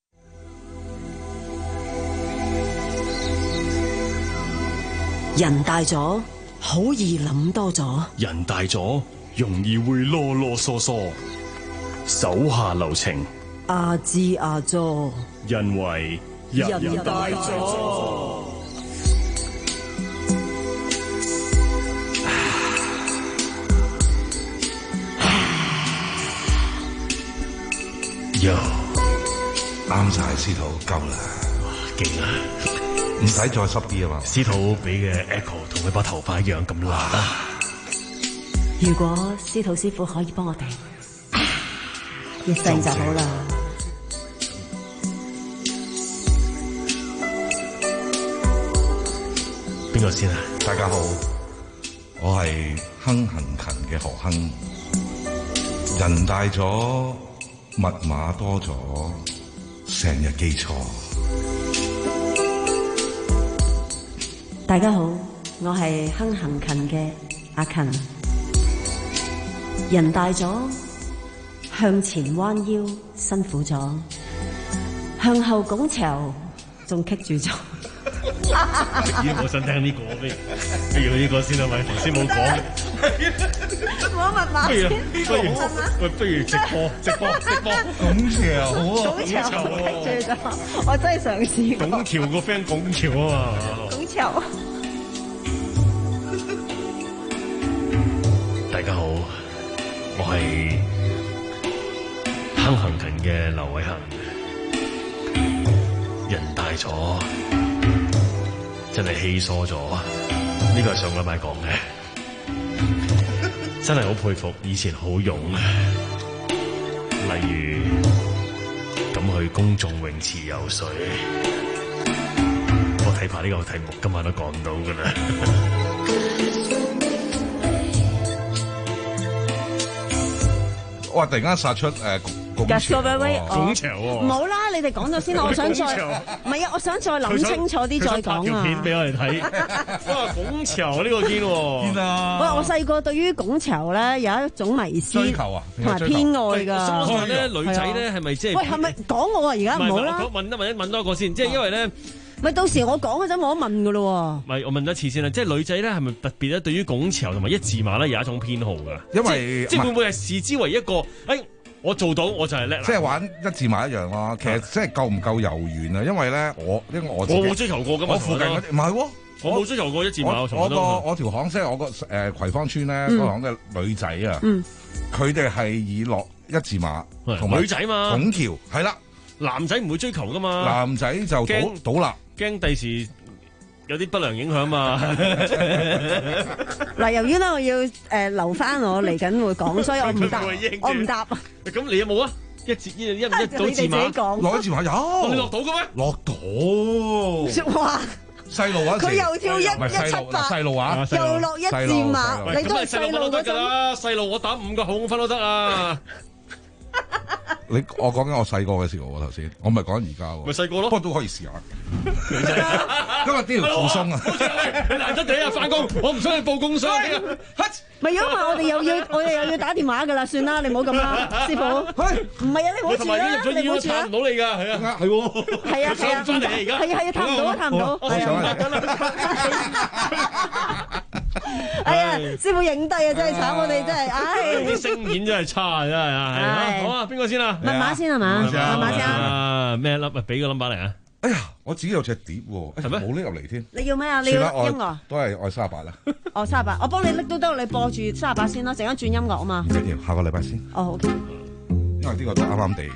人大咗，好易諗多咗。 人大咗，容易會囉囉嗦嗦。手下留情， 阿支阿佐， 因為人大咗。 喲，啱晒，司徒夠啦， 勁啊！ 唔使再濕啲啊嘛！ 司徒俾嘅 echo 同佢把頭髮一樣咁辣啊！ 如果司徒師傅可以幫我哋一聲就好啦。 邊個先啊？ 大家好，我係亨行勤嘅何亨。人大咗，密碼多咗，成日記錯。 大家好，我係亨行勤嘅阿勤。人大咗，向前彎腰辛苦咗，向後拱潮仲棘住咗。 咦，我想聽呢個，不如不如呢個先啊，咪頭先冇講。 冇密碼先， 不如喂，不如直播直播直播。 拱橋好啊， 拱橋棘住咗，我真係嘗試過。 拱橋個 friend 拱橋啊嘛。 拱橋。 大家好，我係亨行勤嘅劉偉恒。人大咗，真係稀疏咗，呢個係上個禮拜講嘅，真係好佩服以前好勇，例如咁去公眾泳池游水，我睇怕呢個題目今晚都講唔到噶啦。 哇！突然間殺出誒拱橋， 拱橋喎！ 唔好啦，你哋講咗先啦，我想再唔係啊，我想再諗清楚啲再講啊！ 條片俾我哋睇，哇！拱橋呢個堅喎， 堅啊！ 喂，我細個對於拱橋咧有一種迷思， 追求啊， 同埋偏愛㗎。 我想問咧，女仔咧係咪即係？ 喂，係咪講我啊？而家唔好啦。 問一問一問多個先，即係因為咧。 咪到時我講嗰陣冇得問噶咯喎。 咪我問多次先啦，即係女仔咧係咪特別咧對於拱橋同埋一字馬咧有一種偏好㗎？ 因為即係會唔會係視之為一個誒、哎、我做到我就係叻？ 即係玩一字馬一樣咯。其實即係夠唔夠柔軟啊？因為咧我因為我我我追求過㗎嘛， 我附近嗰啲唔係喎。 我冇追求過一字馬，我從來都我個我條巷即係我個誒葵芳村咧，嗰行嘅女仔啊，佢哋係以落一字馬同埋女仔嘛， 拱橋係啦， 男仔唔會追求噶嘛， 男仔就倒倒立， 驚第時有啲不良影響嘛。 嗱，由於咧我要誒留翻我嚟緊會講，所以我唔答，我唔答。 咁你有冇啊？一字一一一倒字馬， 落一字馬有， 你落到嘅咩？ 落到。哇！細路啊， 佢又跳一一七八， 細路啊， 又落一字馬，你都係細路得㗎啦。細路我打五個後空分都得啊。 你我講緊我細個嘅時候喎，頭先我唔係講而家喎， 咪細個咯， 不過都可以試下。今日呢條附送啊， 你難得你啊翻工，我唔想你報工傷嘅。 咪因為我哋又要我哋又要打電話㗎啦，算啦，你唔好咁啦，師傅。唔係啊，你唔好住啦，你唔好住啦。 探唔到你㗎，係啊， 係喎。 係啊係啊， 翻嚟而家。 係啊係啊，探唔到探唔到。 我上嚟緊啦。哎呀，師傅影低啊，真係慘，我哋真係，唉。 啲聲演真係差，真係啊，係。好啊，邊個先啊？ 密碼先係嘛？密碼先啊？咩粒啊？俾個 number 嚟啊！ 哎呀，我自己有隻碟喎，係咩？冇拎入嚟添。 你要咩啊？你要音樂？ 都係愛三十八啦。 哦，三十八，我幫你拎都得，你播住三十八先啦，陣間轉音樂啊嘛。 唔緊要，下個禮拜先。 哦，好嘅。 因為呢個都啱啱地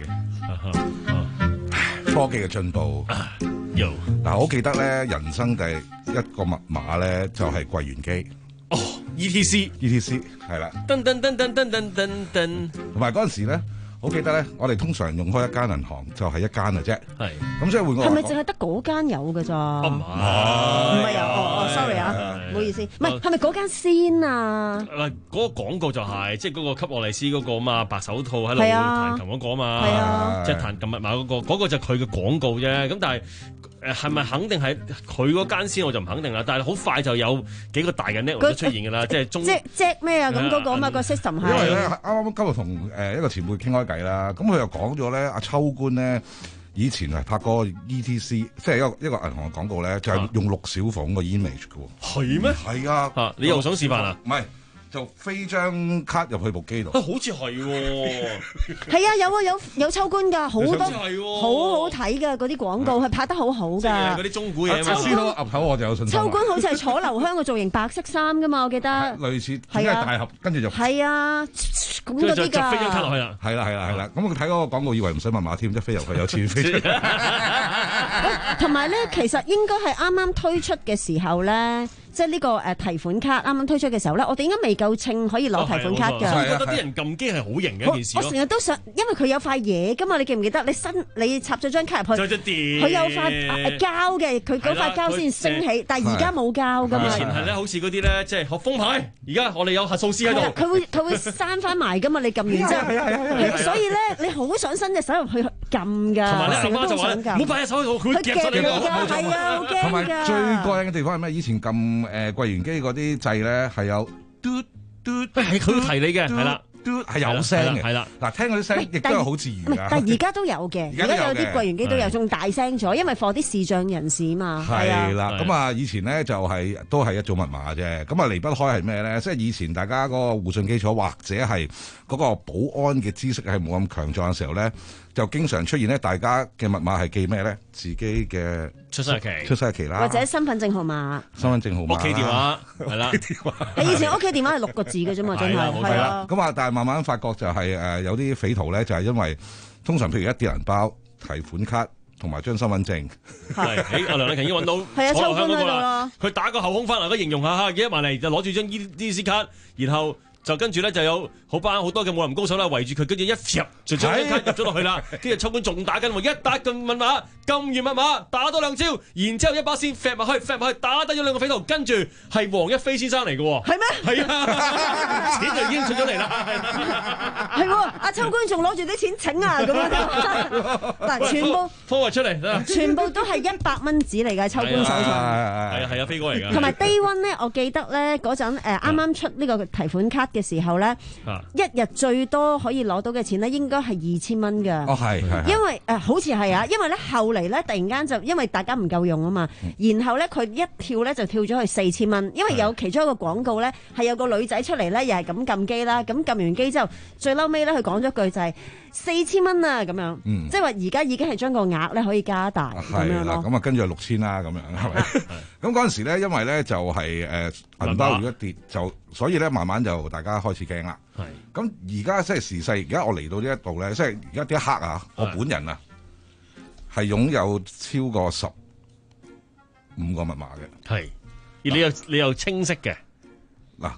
嘅。科技嘅進步。 有。 嗱，我好記得咧，人生第一個密碼咧就係櫃員機。 哦 ，E T C，E T C 係啦。 噔噔噔噔噔噔噔噔。 同埋嗰陣時咧。好記得咧，我哋通常用開一間銀行就係一間嘅啫。 係。 咁即係換個。 係咪淨係得嗰間有嘅咋？ 唔係。 唔係啊！哦哦，sorry 啊，唔好意思。唔係，係咪嗰間先啊？ 嗱，嗰個廣告就係即係嗰個給愛麗絲嗰個啊嘛，白手套喺度彈琴嗰個啊嘛。 係啊。 即係彈琴密碼嗰個，嗰個就係佢嘅廣告啫。咁但係誒係咪肯定係佢嗰間先？我就唔肯定啦。但係好快就有幾個大嘅 network 都出現㗎啦，即係中。 即即咩啊？咁嗰個啊嘛個 system 係。 因為咧，啱啱今日同誒一個前輩傾開偈啦，咁佢又講咗咧，阿秋官咧以前係拍過 E T C，即係一個一個銀行嘅廣告咧，就係用陸小鳳個 image 嘅喎。 係咩？ 係啊！ 啊，你又想示範啊？ 唔係。就飛張卡入去部機度， 啊，好似係喎， 係啊，有啊，有有秋官㗎，好多好好睇㗎嗰啲廣告，係拍得好好㗎。 嗰啲中古嘢嘛， 書到噏口我就有信心。 秋官好似係楚留香嘅造型，白色衫㗎嘛，我記得。 類似，係啊，大盒，跟住就係啊，咁嗰啲㗎。 就飛張卡落去啦， 係啦係啦係啦，咁佢睇嗰個廣告以為唔使密碼添，即係飛入去有錢飛。 同埋咧，其實應該係啱啱推出嘅時候咧。即係呢個誒提款卡啱啱推出嘅時候咧，我哋應該未夠稱可以攞提款卡㗎。 我覺得啲人撳機係好型嘅一件事。 我成日都想，因為佢有塊嘢㗎嘛，你記唔記得？你新你插咗張卡入去，佢有塊膠嘅，佢嗰塊膠先升起，但係而家冇膠㗎嘛。 以前係咧，好似嗰啲咧，即係學風牌。而家我哋有核數師喺度。 佢會佢會閂翻埋㗎嘛？你撳完之後，所以咧你好想伸隻手入去撳㗎。 同埋咧，阿媽就話：唔好擺隻手喺度，佢夾咗你個。 係啊，好驚㗎。 同埋最過癮嘅地方係咩？以前撳。誒櫃員機嗰啲掣咧係有嘟嘟， 係佢提你嘅，係啦， 嘟係有聲嘅，係啦。嗱，聽嗰啲聲亦都係好自然㗎。 但係而家都有嘅，而家有啲櫃員機都有，仲大聲咗，因為放啲視障人士嘛。 係啦，咁啊，以前咧就係都係一組密碼啫。咁啊，離不開係咩咧？即係以前大家嗰個互信基礎或者係嗰個保安嘅知識係冇咁強壯嘅時候咧，就經常出現咧，大家嘅密碼係記咩咧？自己嘅出生日期、 出生日期啦， 或者身份證號碼、 身份證號碼、 屋企電話係啦。 以前屋企電話係六個字嘅啫嘛，真係係啊。 咁啊，但係慢慢發覺就係誒有啲匪徒咧，就係因為通常譬如一啲人包提款卡同埋張身份證， 係誒阿梁禮勤已經揾到係啊，秋官喺度啦。 佢打個後空翻嚟，佢形容下嚇，幾多萬嚟就攞住張 E T C 卡，然後。就跟住咧就有好班好多嘅武林高手啦，圍住佢，跟住一夾就將張卡入咗落去啦。跟住秋官仲打緊喎，一打撳密碼，撳完密碼打多兩招，然之後一把線揈埋去，揈埋去，打低咗兩個匪徒，跟住係黃一飛先生嚟嘅喎。 係咩？ 係啊，錢就已經出咗嚟啦。 係喎，阿秋官仲攞住啲錢請啊咁樣。嗱，全部科出嚟， 全部都係一百蚊紙嚟嘅，秋官手上。係啊係啊，飛哥嚟㗎。 同埋 Day One 咧，我記得咧嗰陣誒啱啱出呢個提款卡嘅時候咧，啊、一日最多可以攞到嘅錢咧，應該係二千蚊㗎。 哦，係係。 因為誒、呃，好似係啊，因為咧後嚟咧，突然間就因為大家唔夠用啊嘛，嗯、然後咧佢一跳咧就跳咗去四千蚊，因為有其中一個廣告咧係有個女仔出嚟咧，又係咁撳機啦，咁撳完機之後，最嬲尾咧佢講咗句就係四千蚊啊咁樣，嗯、即係話而家已經係將個額咧可以加大咁樣咯。 咁啊跟住六千啦咁樣係咪？ 咁嗰陣時咧，因為咧就係誒銀包如果跌就，所以咧慢慢就大家開始驚啦。 係。 咁而家即係時勢，而家我嚟到呢一度咧，即係而家呢一刻啊，我本人啊係擁有超過十五個密碼嘅。 係。而你又你又清晰嘅嗱，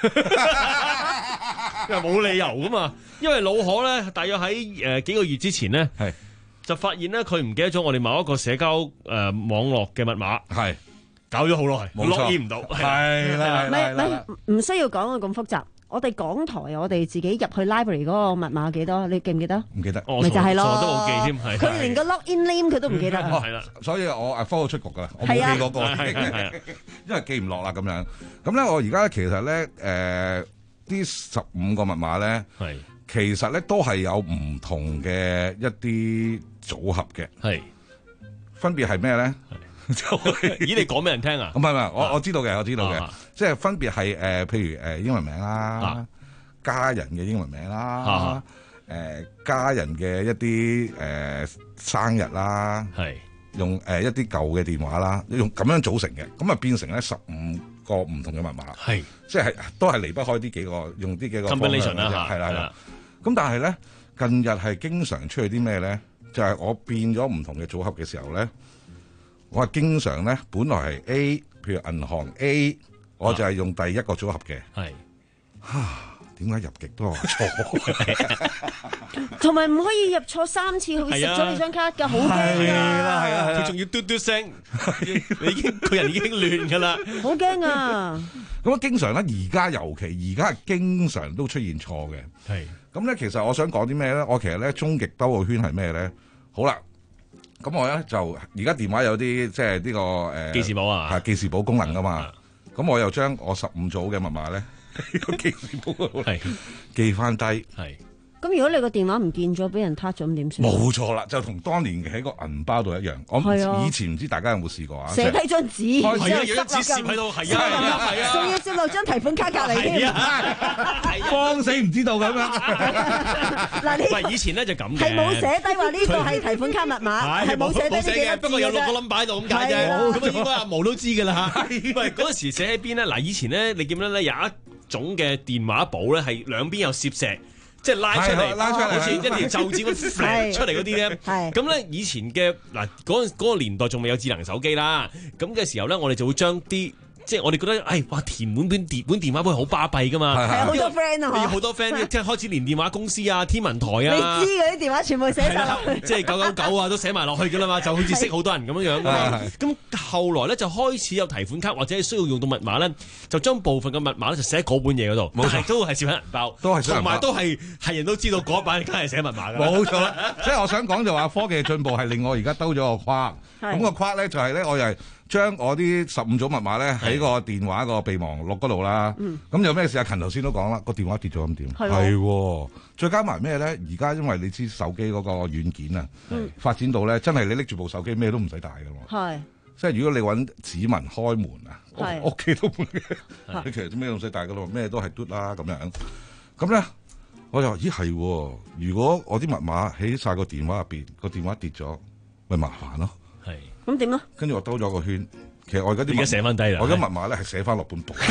因為冇理由噶嘛，因為老可咧，大約喺誒幾個月之前咧， 係就發現咧佢唔記得咗我哋某一個社交誒網絡嘅密碼， 係搞咗好耐， 冇錯 login 唔到， 係啦， 唔係唔需要講到咁複雜。我哋港台我哋自己入去 library 嗰個密碼幾多？你記唔記得？ 唔記得， 咪就係咯， 我都冇記添，係佢連個 login name 佢都唔記得。 係啦，所以我啊科到出局噶啦，我冇記嗰個，因為記唔落啦咁樣。咁咧，我而家其實咧，誒，呢十五個密碼咧， 係其實咧都係有唔同嘅一啲組合嘅， 係分別係咩咧？ 咦，你講俾人聽啊？ 唔係唔係，我我知道嘅，我知道嘅， 啊即係分別係誒，譬如誒英文名啦， 啊家人嘅英文名啦， 啊誒家人嘅一啲誒生日啦， 係用誒一啲舊嘅電話啦，用咁樣組成嘅，咁啊變成咧十五個唔同嘅密碼， 係即係都係離不開呢幾個，用呢幾個 combination 啦， 係啦係啦。咁但係咧，近日係經常出去啲咩咧？就係我變咗唔同嘅組合嘅時候咧。我係經常咧，本來係 A，譬如銀行 A，我就係用第一個組合嘅。 係， 嚇點解入極都話錯？ 同埋唔可以入錯三次，佢會食咗你張卡㗎，好驚㗎！ 係啦係啦， 佢仲要嘟嘟聲，你已經個人已經亂㗎啦， 好驚啊！ 咁啊，經常咧，而家尤其而家係經常都出現錯嘅。 係咁咧，其實我想講啲咩咧？我其實咧，終極兜個圈係咩咧？好啦。咁我咧就而家電話有啲即係呢個誒記事簿啊， 係記事簿功能噶嘛。咁我又將我十五組嘅密碼咧喺個記事簿度記翻低。 係。 咁如果你個電話唔見咗，俾人撻咗，咁點算？ 冇錯啦，就同當年喺個銀包度一樣。我以前唔知大家有冇試過啊？ 寫低張紙， 係啊，有張紙攝喺度，係啊，係啊， 仲要攝落張提款卡隔離添， 慌死唔知道咁樣。 嗱，你唔係以前咧就咁嘅， 係冇寫低話呢個係提款卡密碼，係冇寫低嘅， 不過有六個 number 喺度咁解啫。咁啊應該阿毛都知㗎啦嚇。喂，嗰陣時寫喺邊咧？嗱，以前咧你見唔見咧有一種嘅電話簿咧係兩邊有攝石。即係拉出嚟， 拉出嚟， 好似一條袖子咁飛出嚟嗰啲咧。咁咧以前嘅嗱嗰陣嗰個年代仲未有智能手機啦。咁嘅時候咧，我哋就會將啲即係我哋覺得，哎哇填滿本電本電話簿係好巴閉噶嘛。 係好多 friend 啊， 要好多 friend 即係開始連電話公司啊、天文台啊。 你知嗰啲電話全部寫晒落去， 即係九九九啊都寫埋落去㗎啦嘛，就好似識好多人咁樣樣㗎嘛。咁後來咧就開始有提款卡或者需要用到密碼咧，就將部分嘅密碼咧就寫喺嗰本嘢嗰度，但係都係攝喺銀包， 都係同埋都係係人都知道嗰版梗係寫密碼㗎。 冇錯啦，即係我想講就話科技嘅進步係令我而家兜咗個框，咁個框咧就係咧我又係。將我啲十五組密碼咧喺個電話個備忘錄嗰度啦，咁有咩事？阿勤頭先都講啦，個電話跌咗咁點？係，再加埋咩咧？而家因為你知手機嗰個軟件啊，發展到咧真係你拎住部手機咩都唔使帶噶嘛。係，即係如果你揾指紋開門啊，屋企都冇嘅，你其實咩都唔使帶噶咯，咩都係嘟啦咁樣。咁咧我就話咦係，如果我啲密碼喺晒個電話入邊，個電話跌咗，咪麻煩咯。 係。 咁點啊？ 跟住我兜咗個圈，其實我而家啲而家寫翻低啦。 我而家密碼咧係寫翻落本簿。咁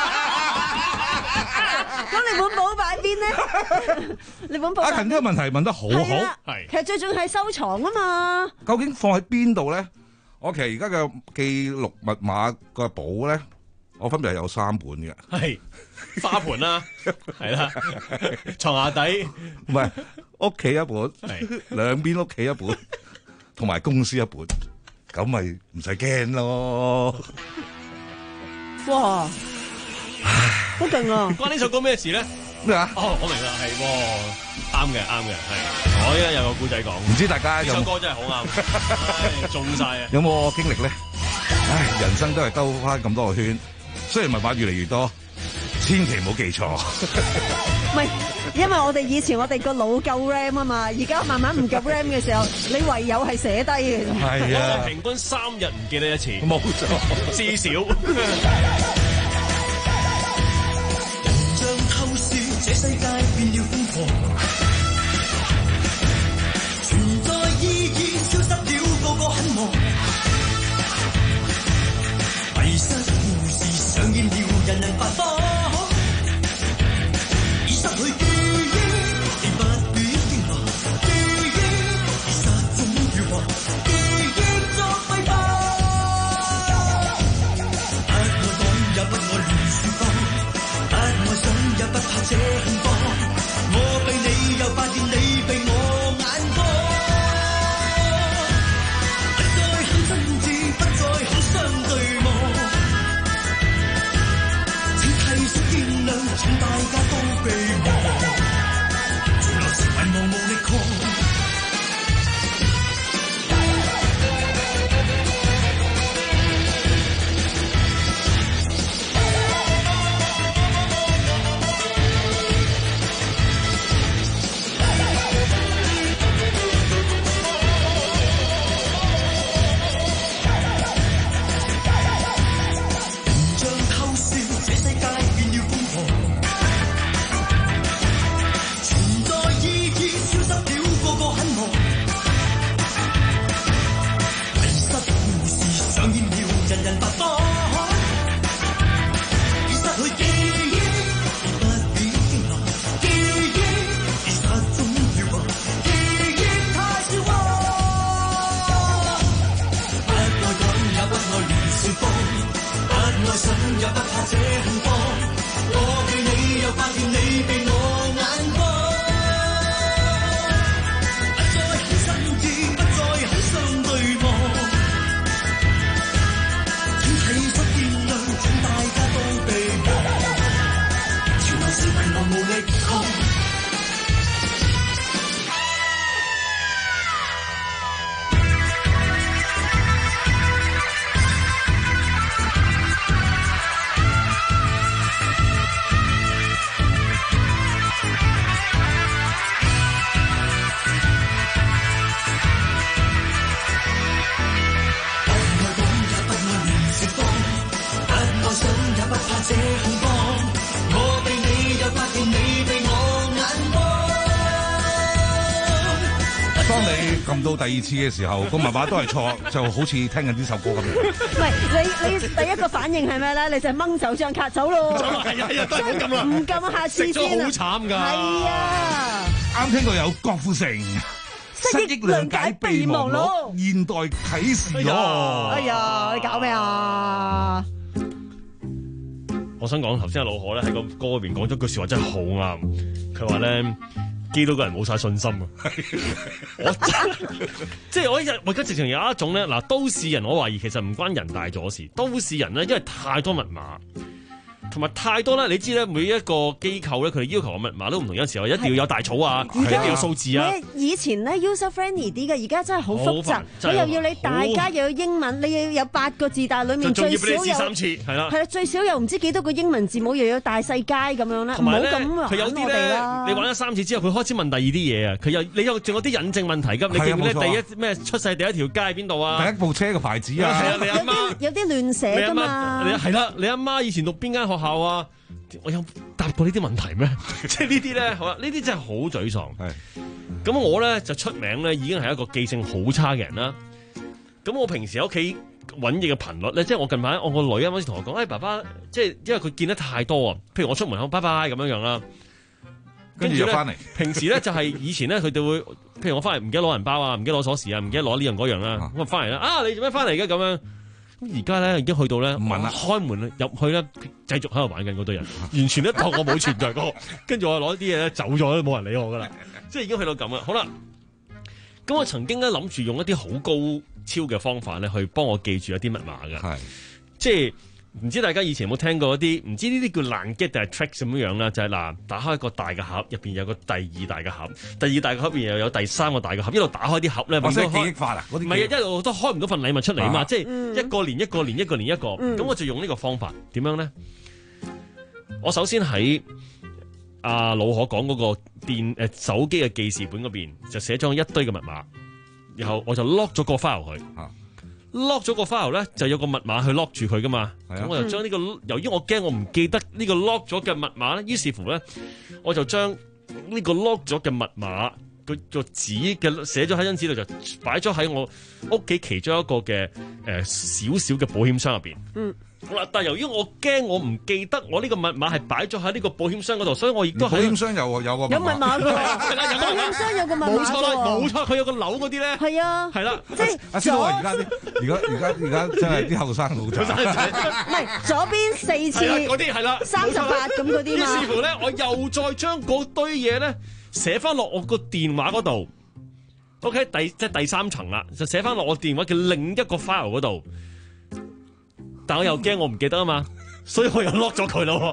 你本簿擺邊咧？你本簿阿勤呢個問題問得好好， 係其實最重要係收藏啊嘛。 究竟放喺邊度咧？我其實而家嘅記錄密碼個簿咧，我分別係有三本嘅。 係花盆啦，係啦，床下底， 唔係屋企一本，係兩邊屋企一本，同埋公司一本。咁咪唔使驚咯！ 哇，好勁啊！ 關呢首歌咩事咧？ 咩啊？ 哦，我明啦，係喎，啱嘅，啱嘅，係。我依家有個故仔講， 唔知大家有呢首歌真係好啱，中晒啊！ 有冇經歷咧？唉，人生都係兜翻咁多個圈，雖然密碼越嚟越多，千祈唔好記錯。 唔係，因為我哋以前我哋個腦夠 RAM 啊嘛，而家慢慢唔夠 RAM 嘅時候，你唯有係寫低嘅。 係啊， 我平均三日唔記得一次， 冇錯， 至少。像透視這世界變了瘋狂，存在意義消失了，個個很忙。 請大家都備忘，潮流時遺忘無力抗。 到第二次嘅時候，個密碼都係錯，就好似聽緊呢首歌咁樣。 唔係你你第一個反應係咩咧？你就掹走張卡走咯。 係啊係啊，都係咁啦。 唔撳下次先啊！ 食咗好慘㗎。 係啊。 啱聽過有郭富城失憶諒解備忘錄，現代啟示咯。 哎呀，你搞咩啊？ 我想講頭先阿老何咧喺個歌入邊講咗句説話真係好啱，佢話咧。見到個人冇晒信心啊！我即係我一日，我而家直情有一種咧，嗱，都市人我懷疑其實唔關人大咗事，都市人咧因為太多密碼。同埋太多啦，你知咧，每一個機構咧，佢哋要求嘅密碼都唔同，有時候一定要有大草啊，一定要有數字啊。 以前咧 user friendly 啲嘅，而家真係好複雜。佢又要你大家又要英文，你要有八個字，但係裡面最少有仲要俾你試三次，係啦。 係啦，最少又唔知幾多個英文字母，又要大細階咁樣咧。唔好咁啊！ 佢有啲咧，你玩咗三次之後，佢開始問第二啲嘢啊。佢又你又仲有啲引證問題㗎。你記唔記得第一咩出世第一條街喺邊度啊？ 第一部車嘅牌子啊。 係啊，你阿媽有啲亂寫㗎嘛。 係啦，你阿媽以前讀邊間學校啊？我有答過呢啲問題咩？即係呢啲咧，好啦，呢啲真係好沮喪。係咁，我咧就出名咧，已經係一個記性好差嘅人啦。咁我平時喺屋企揾嘢嘅頻率咧，即係我近排我個女啱啱先同我講，誒、哎、爸爸，即係因為佢見得太多啊。譬如我出門口，拜拜咁樣樣啦。 跟住又翻嚟。 平時咧就係、是、以前咧，佢哋會，譬如我翻嚟唔記得攞銀包啊，唔記得攞鎖匙啊，唔記得攞呢樣嗰樣啦。咁啊翻嚟啦，啊你做咩翻嚟嘅咁樣？而家咧已經去到咧，唔問啦，開門入去咧，繼續喺度玩緊嗰堆人，完全都當我冇存在過。跟住我攞啲嘢咧走咗，都冇人理我噶啦，即係已經去到咁啦。好啦，咁我曾經咧諗住用一啲好高超嘅方法咧，去幫我記住一啲密碼嘅，係即係唔知大家以前有冇聽過一啲，唔知呢啲叫爛 get 定係 tricks 咁樣樣啦，就係、是、嗱，打開一個大嘅盒，入邊有個第二大嘅盒，第二大嘅盒入邊又有第三個大嘅盒，一路打開啲盒咧， 我識記憶法啊，嗰啲唔係一路都開唔到份禮物出嚟啊嘛， 啊即係一個連一個連一個連一個，咁、嗯、我就用呢個方法，點樣咧？我首先喺阿老可講嗰個電誒、呃、手機嘅記事本嗰邊就寫咗一堆嘅密碼，然後我就 lock 咗個 file 去。啊lock 咗個 file 咧，就有個密碼去 lock 住佢噶嘛。咁、啊、我就將呢、這個，由於我驚我唔記得呢個 lock 咗嘅密碼咧，於是乎咧，我就將呢個 lock 咗嘅密碼個個紙嘅寫咗喺張紙度，就擺咗喺我屋企其中一個嘅誒少少嘅保險箱入邊。嗯。好啦，但係由於我驚我唔記得我呢個密碼係擺咗喺呢個保險箱嗰度，所以我亦都保險箱有有個有密碼㗎，保險箱有個密碼， 冇錯啦，冇錯，佢有個鈕嗰啲咧， 係啊， 係啦， 即係阿師傅話而家啲而家而家而家真係啲後生老仔， 唔係左邊四次嗰啲係啦， 三十八咁嗰啲嘛。 於是乎咧，我又再將嗰堆嘢咧寫翻落我個電話嗰度。OK， 第即係第三層啦，就寫翻落我電話嘅另一個 file 嗰度。但我又驚我唔記得啊嘛，所以我又 lock 咗佢咯。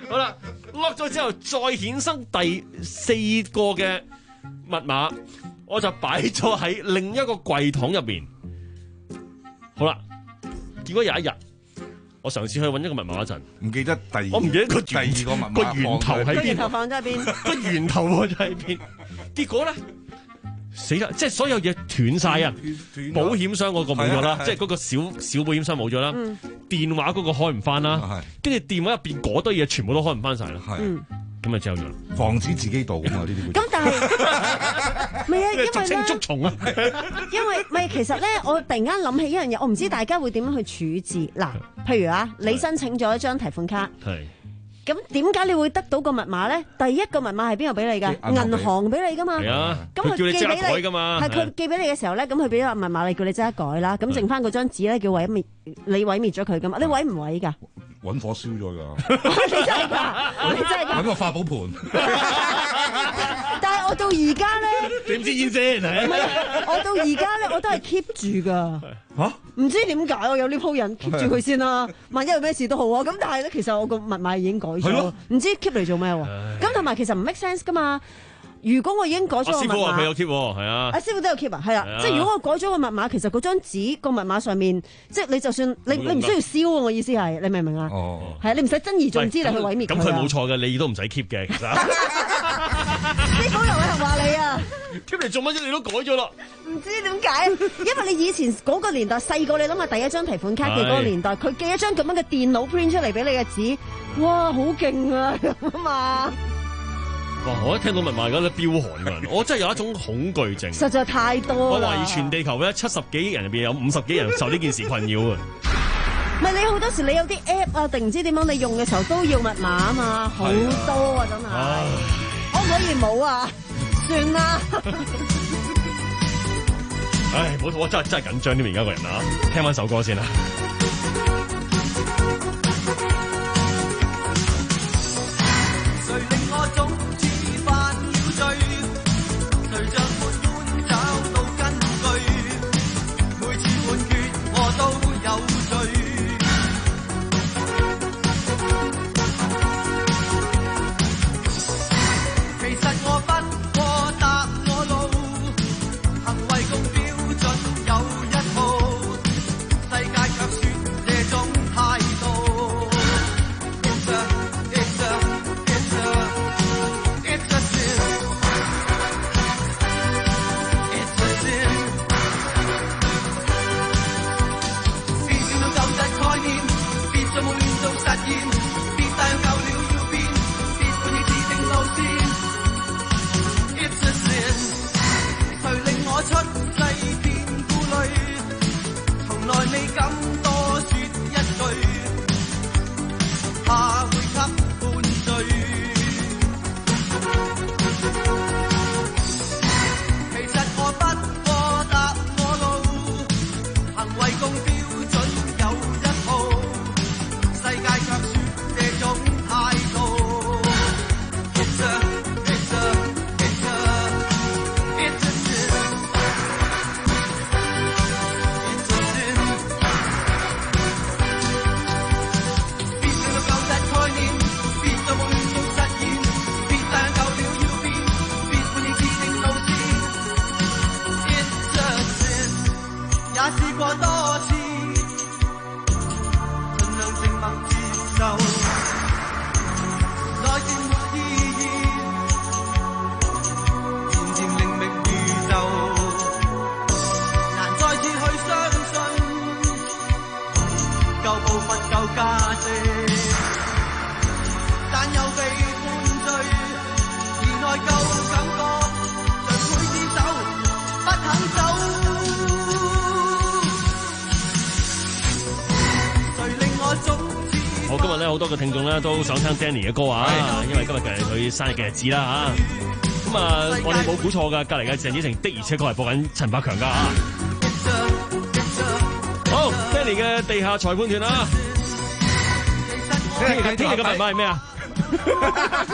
好啦 ，lock 咗之後再衍生第四個嘅密碼，我就擺咗喺另一個櫃桶入邊。好啦，結果有一日，我嘗試去揾一個密碼嗰陣， 唔記得第二， 我唔記得個第二個密碼個源頭喺邊， 個源頭放咗喺邊， 個源頭放咗喺邊，結果咧。死啦！即係所有嘢斷晒啊！保險箱嗰個冇咗啦，即係嗰個小小保險箱冇咗啦，嗯、電話嗰個開唔翻啦，跟住電話入邊嗰堆嘢全部都開唔翻晒啦。咁咪之後就防止自己盜啊嘛呢啲。 咁但係唔係啊？因為俗稱捉蟲啊！ 因為唔係其實咧，我突然間諗起一樣嘢，我唔知大家會點樣去處置嗱。譬如啊，你申請咗一張提款卡。係。咁點解你會得到個密碼咧？第一個密碼係邊個俾你㗎？銀行俾你㗎嘛。係啊。咁佢叫你即刻改㗎嘛。係佢寄俾你嘅時候咧，咁佢俾咗密碼你，叫你即刻改啦。咁剩翻嗰張紙咧，叫毀滅，你毀滅咗佢㗎嘛？你毀唔毀㗎？ 揾火燒咗㗎。 你真係㗎？你真係㗎？ 揾個化寶盤。 但係我到而家咧， 點知煙先？ 唔係，我到而家咧，我都係 keep 住㗎。嚇？唔知點解我有呢鋪人 keep 住佢先啦。萬一有咩事都好啊。咁但係咧，其實我個密碼已經改咗，唔知 keep 嚟做咩喎？咁同埋其實唔 make sense 㗎嘛。如果我已經改咗個密碼， 師傅話佢有 keep 喎，係啊。 阿師傅都有 keep 啊，係啦。即係如果我改咗個密碼，其實嗰張紙個密碼上面，即係你就算你你唔需要燒啊。我意思係，你明唔明啊？哦。係啊，你唔使珍而重之嚟去毀滅佢。 咁佢冇錯嘅，你都唔使 keep 嘅，其實。 師傅又係話你啊 ，keep 嚟做乜啫？你都改咗咯。 唔知點解，因為你以前嗰個年代細個，你諗下第一張提款卡嘅嗰個年代，佢寄一張咁樣嘅電腦 print 出嚟俾你嘅紙，哇，好勁啊咁啊嘛！ 哇！我一聽到密碼而家都飆寒㗎，我真係有一種恐懼症。 實在太多啦！ 我懷疑全地球咧七十幾億人入邊有五十幾人受呢件事困擾啊！ 唔係你好多時你有啲 app 啊，定唔知點樣你用嘅時候都要密碼啊嘛，好多啊真係。可唔可以冇啊？算啦。 唉，冇我真係真係緊張啲而家個人啊！聽翻首歌先啦。 誰令我總似犯了罪？誰像沒本找到根據？每次判決我都有罪。其實我不過答我路，行為共標準有一套，世界卻說這種態度。It's a, it's a, it's a, it's a sin. It's a sin. 變了舊日概念，別再冇亂做實驗，別帶舊了要變，別換你自定路線。It's a sin. 誰令我出世變顧慮，從來未敢多說一句，怕會給判罪。其實我不過答我路，行為共標準有一套，世界卻說這種態度。It's a, it's a, it's a, it's a sin. It's a sin. 別讓舊日概念，別再冇亂做實驗，別帶舊了要變，別換你自定路線。It's a sin. 也試過多次，盡量靜默接受，再戰沒意義，漸漸靈明宇宙，難再次去相信舊步伐舊價值，但又被判罪，而內疚感覺像每次走不肯走。誰令我總是好，今日咧好多嘅聽眾咧都想聽 Danny 嘅歌啊，因為今日係佢生日嘅日子啦嚇。咁啊，我哋冇估錯噶，隔離嘅鄭子誠的而且確係播緊陳百強噶嚇。好 ，Danny 嘅地下裁判團啊，聽日聽日嘅密碼係咩啊？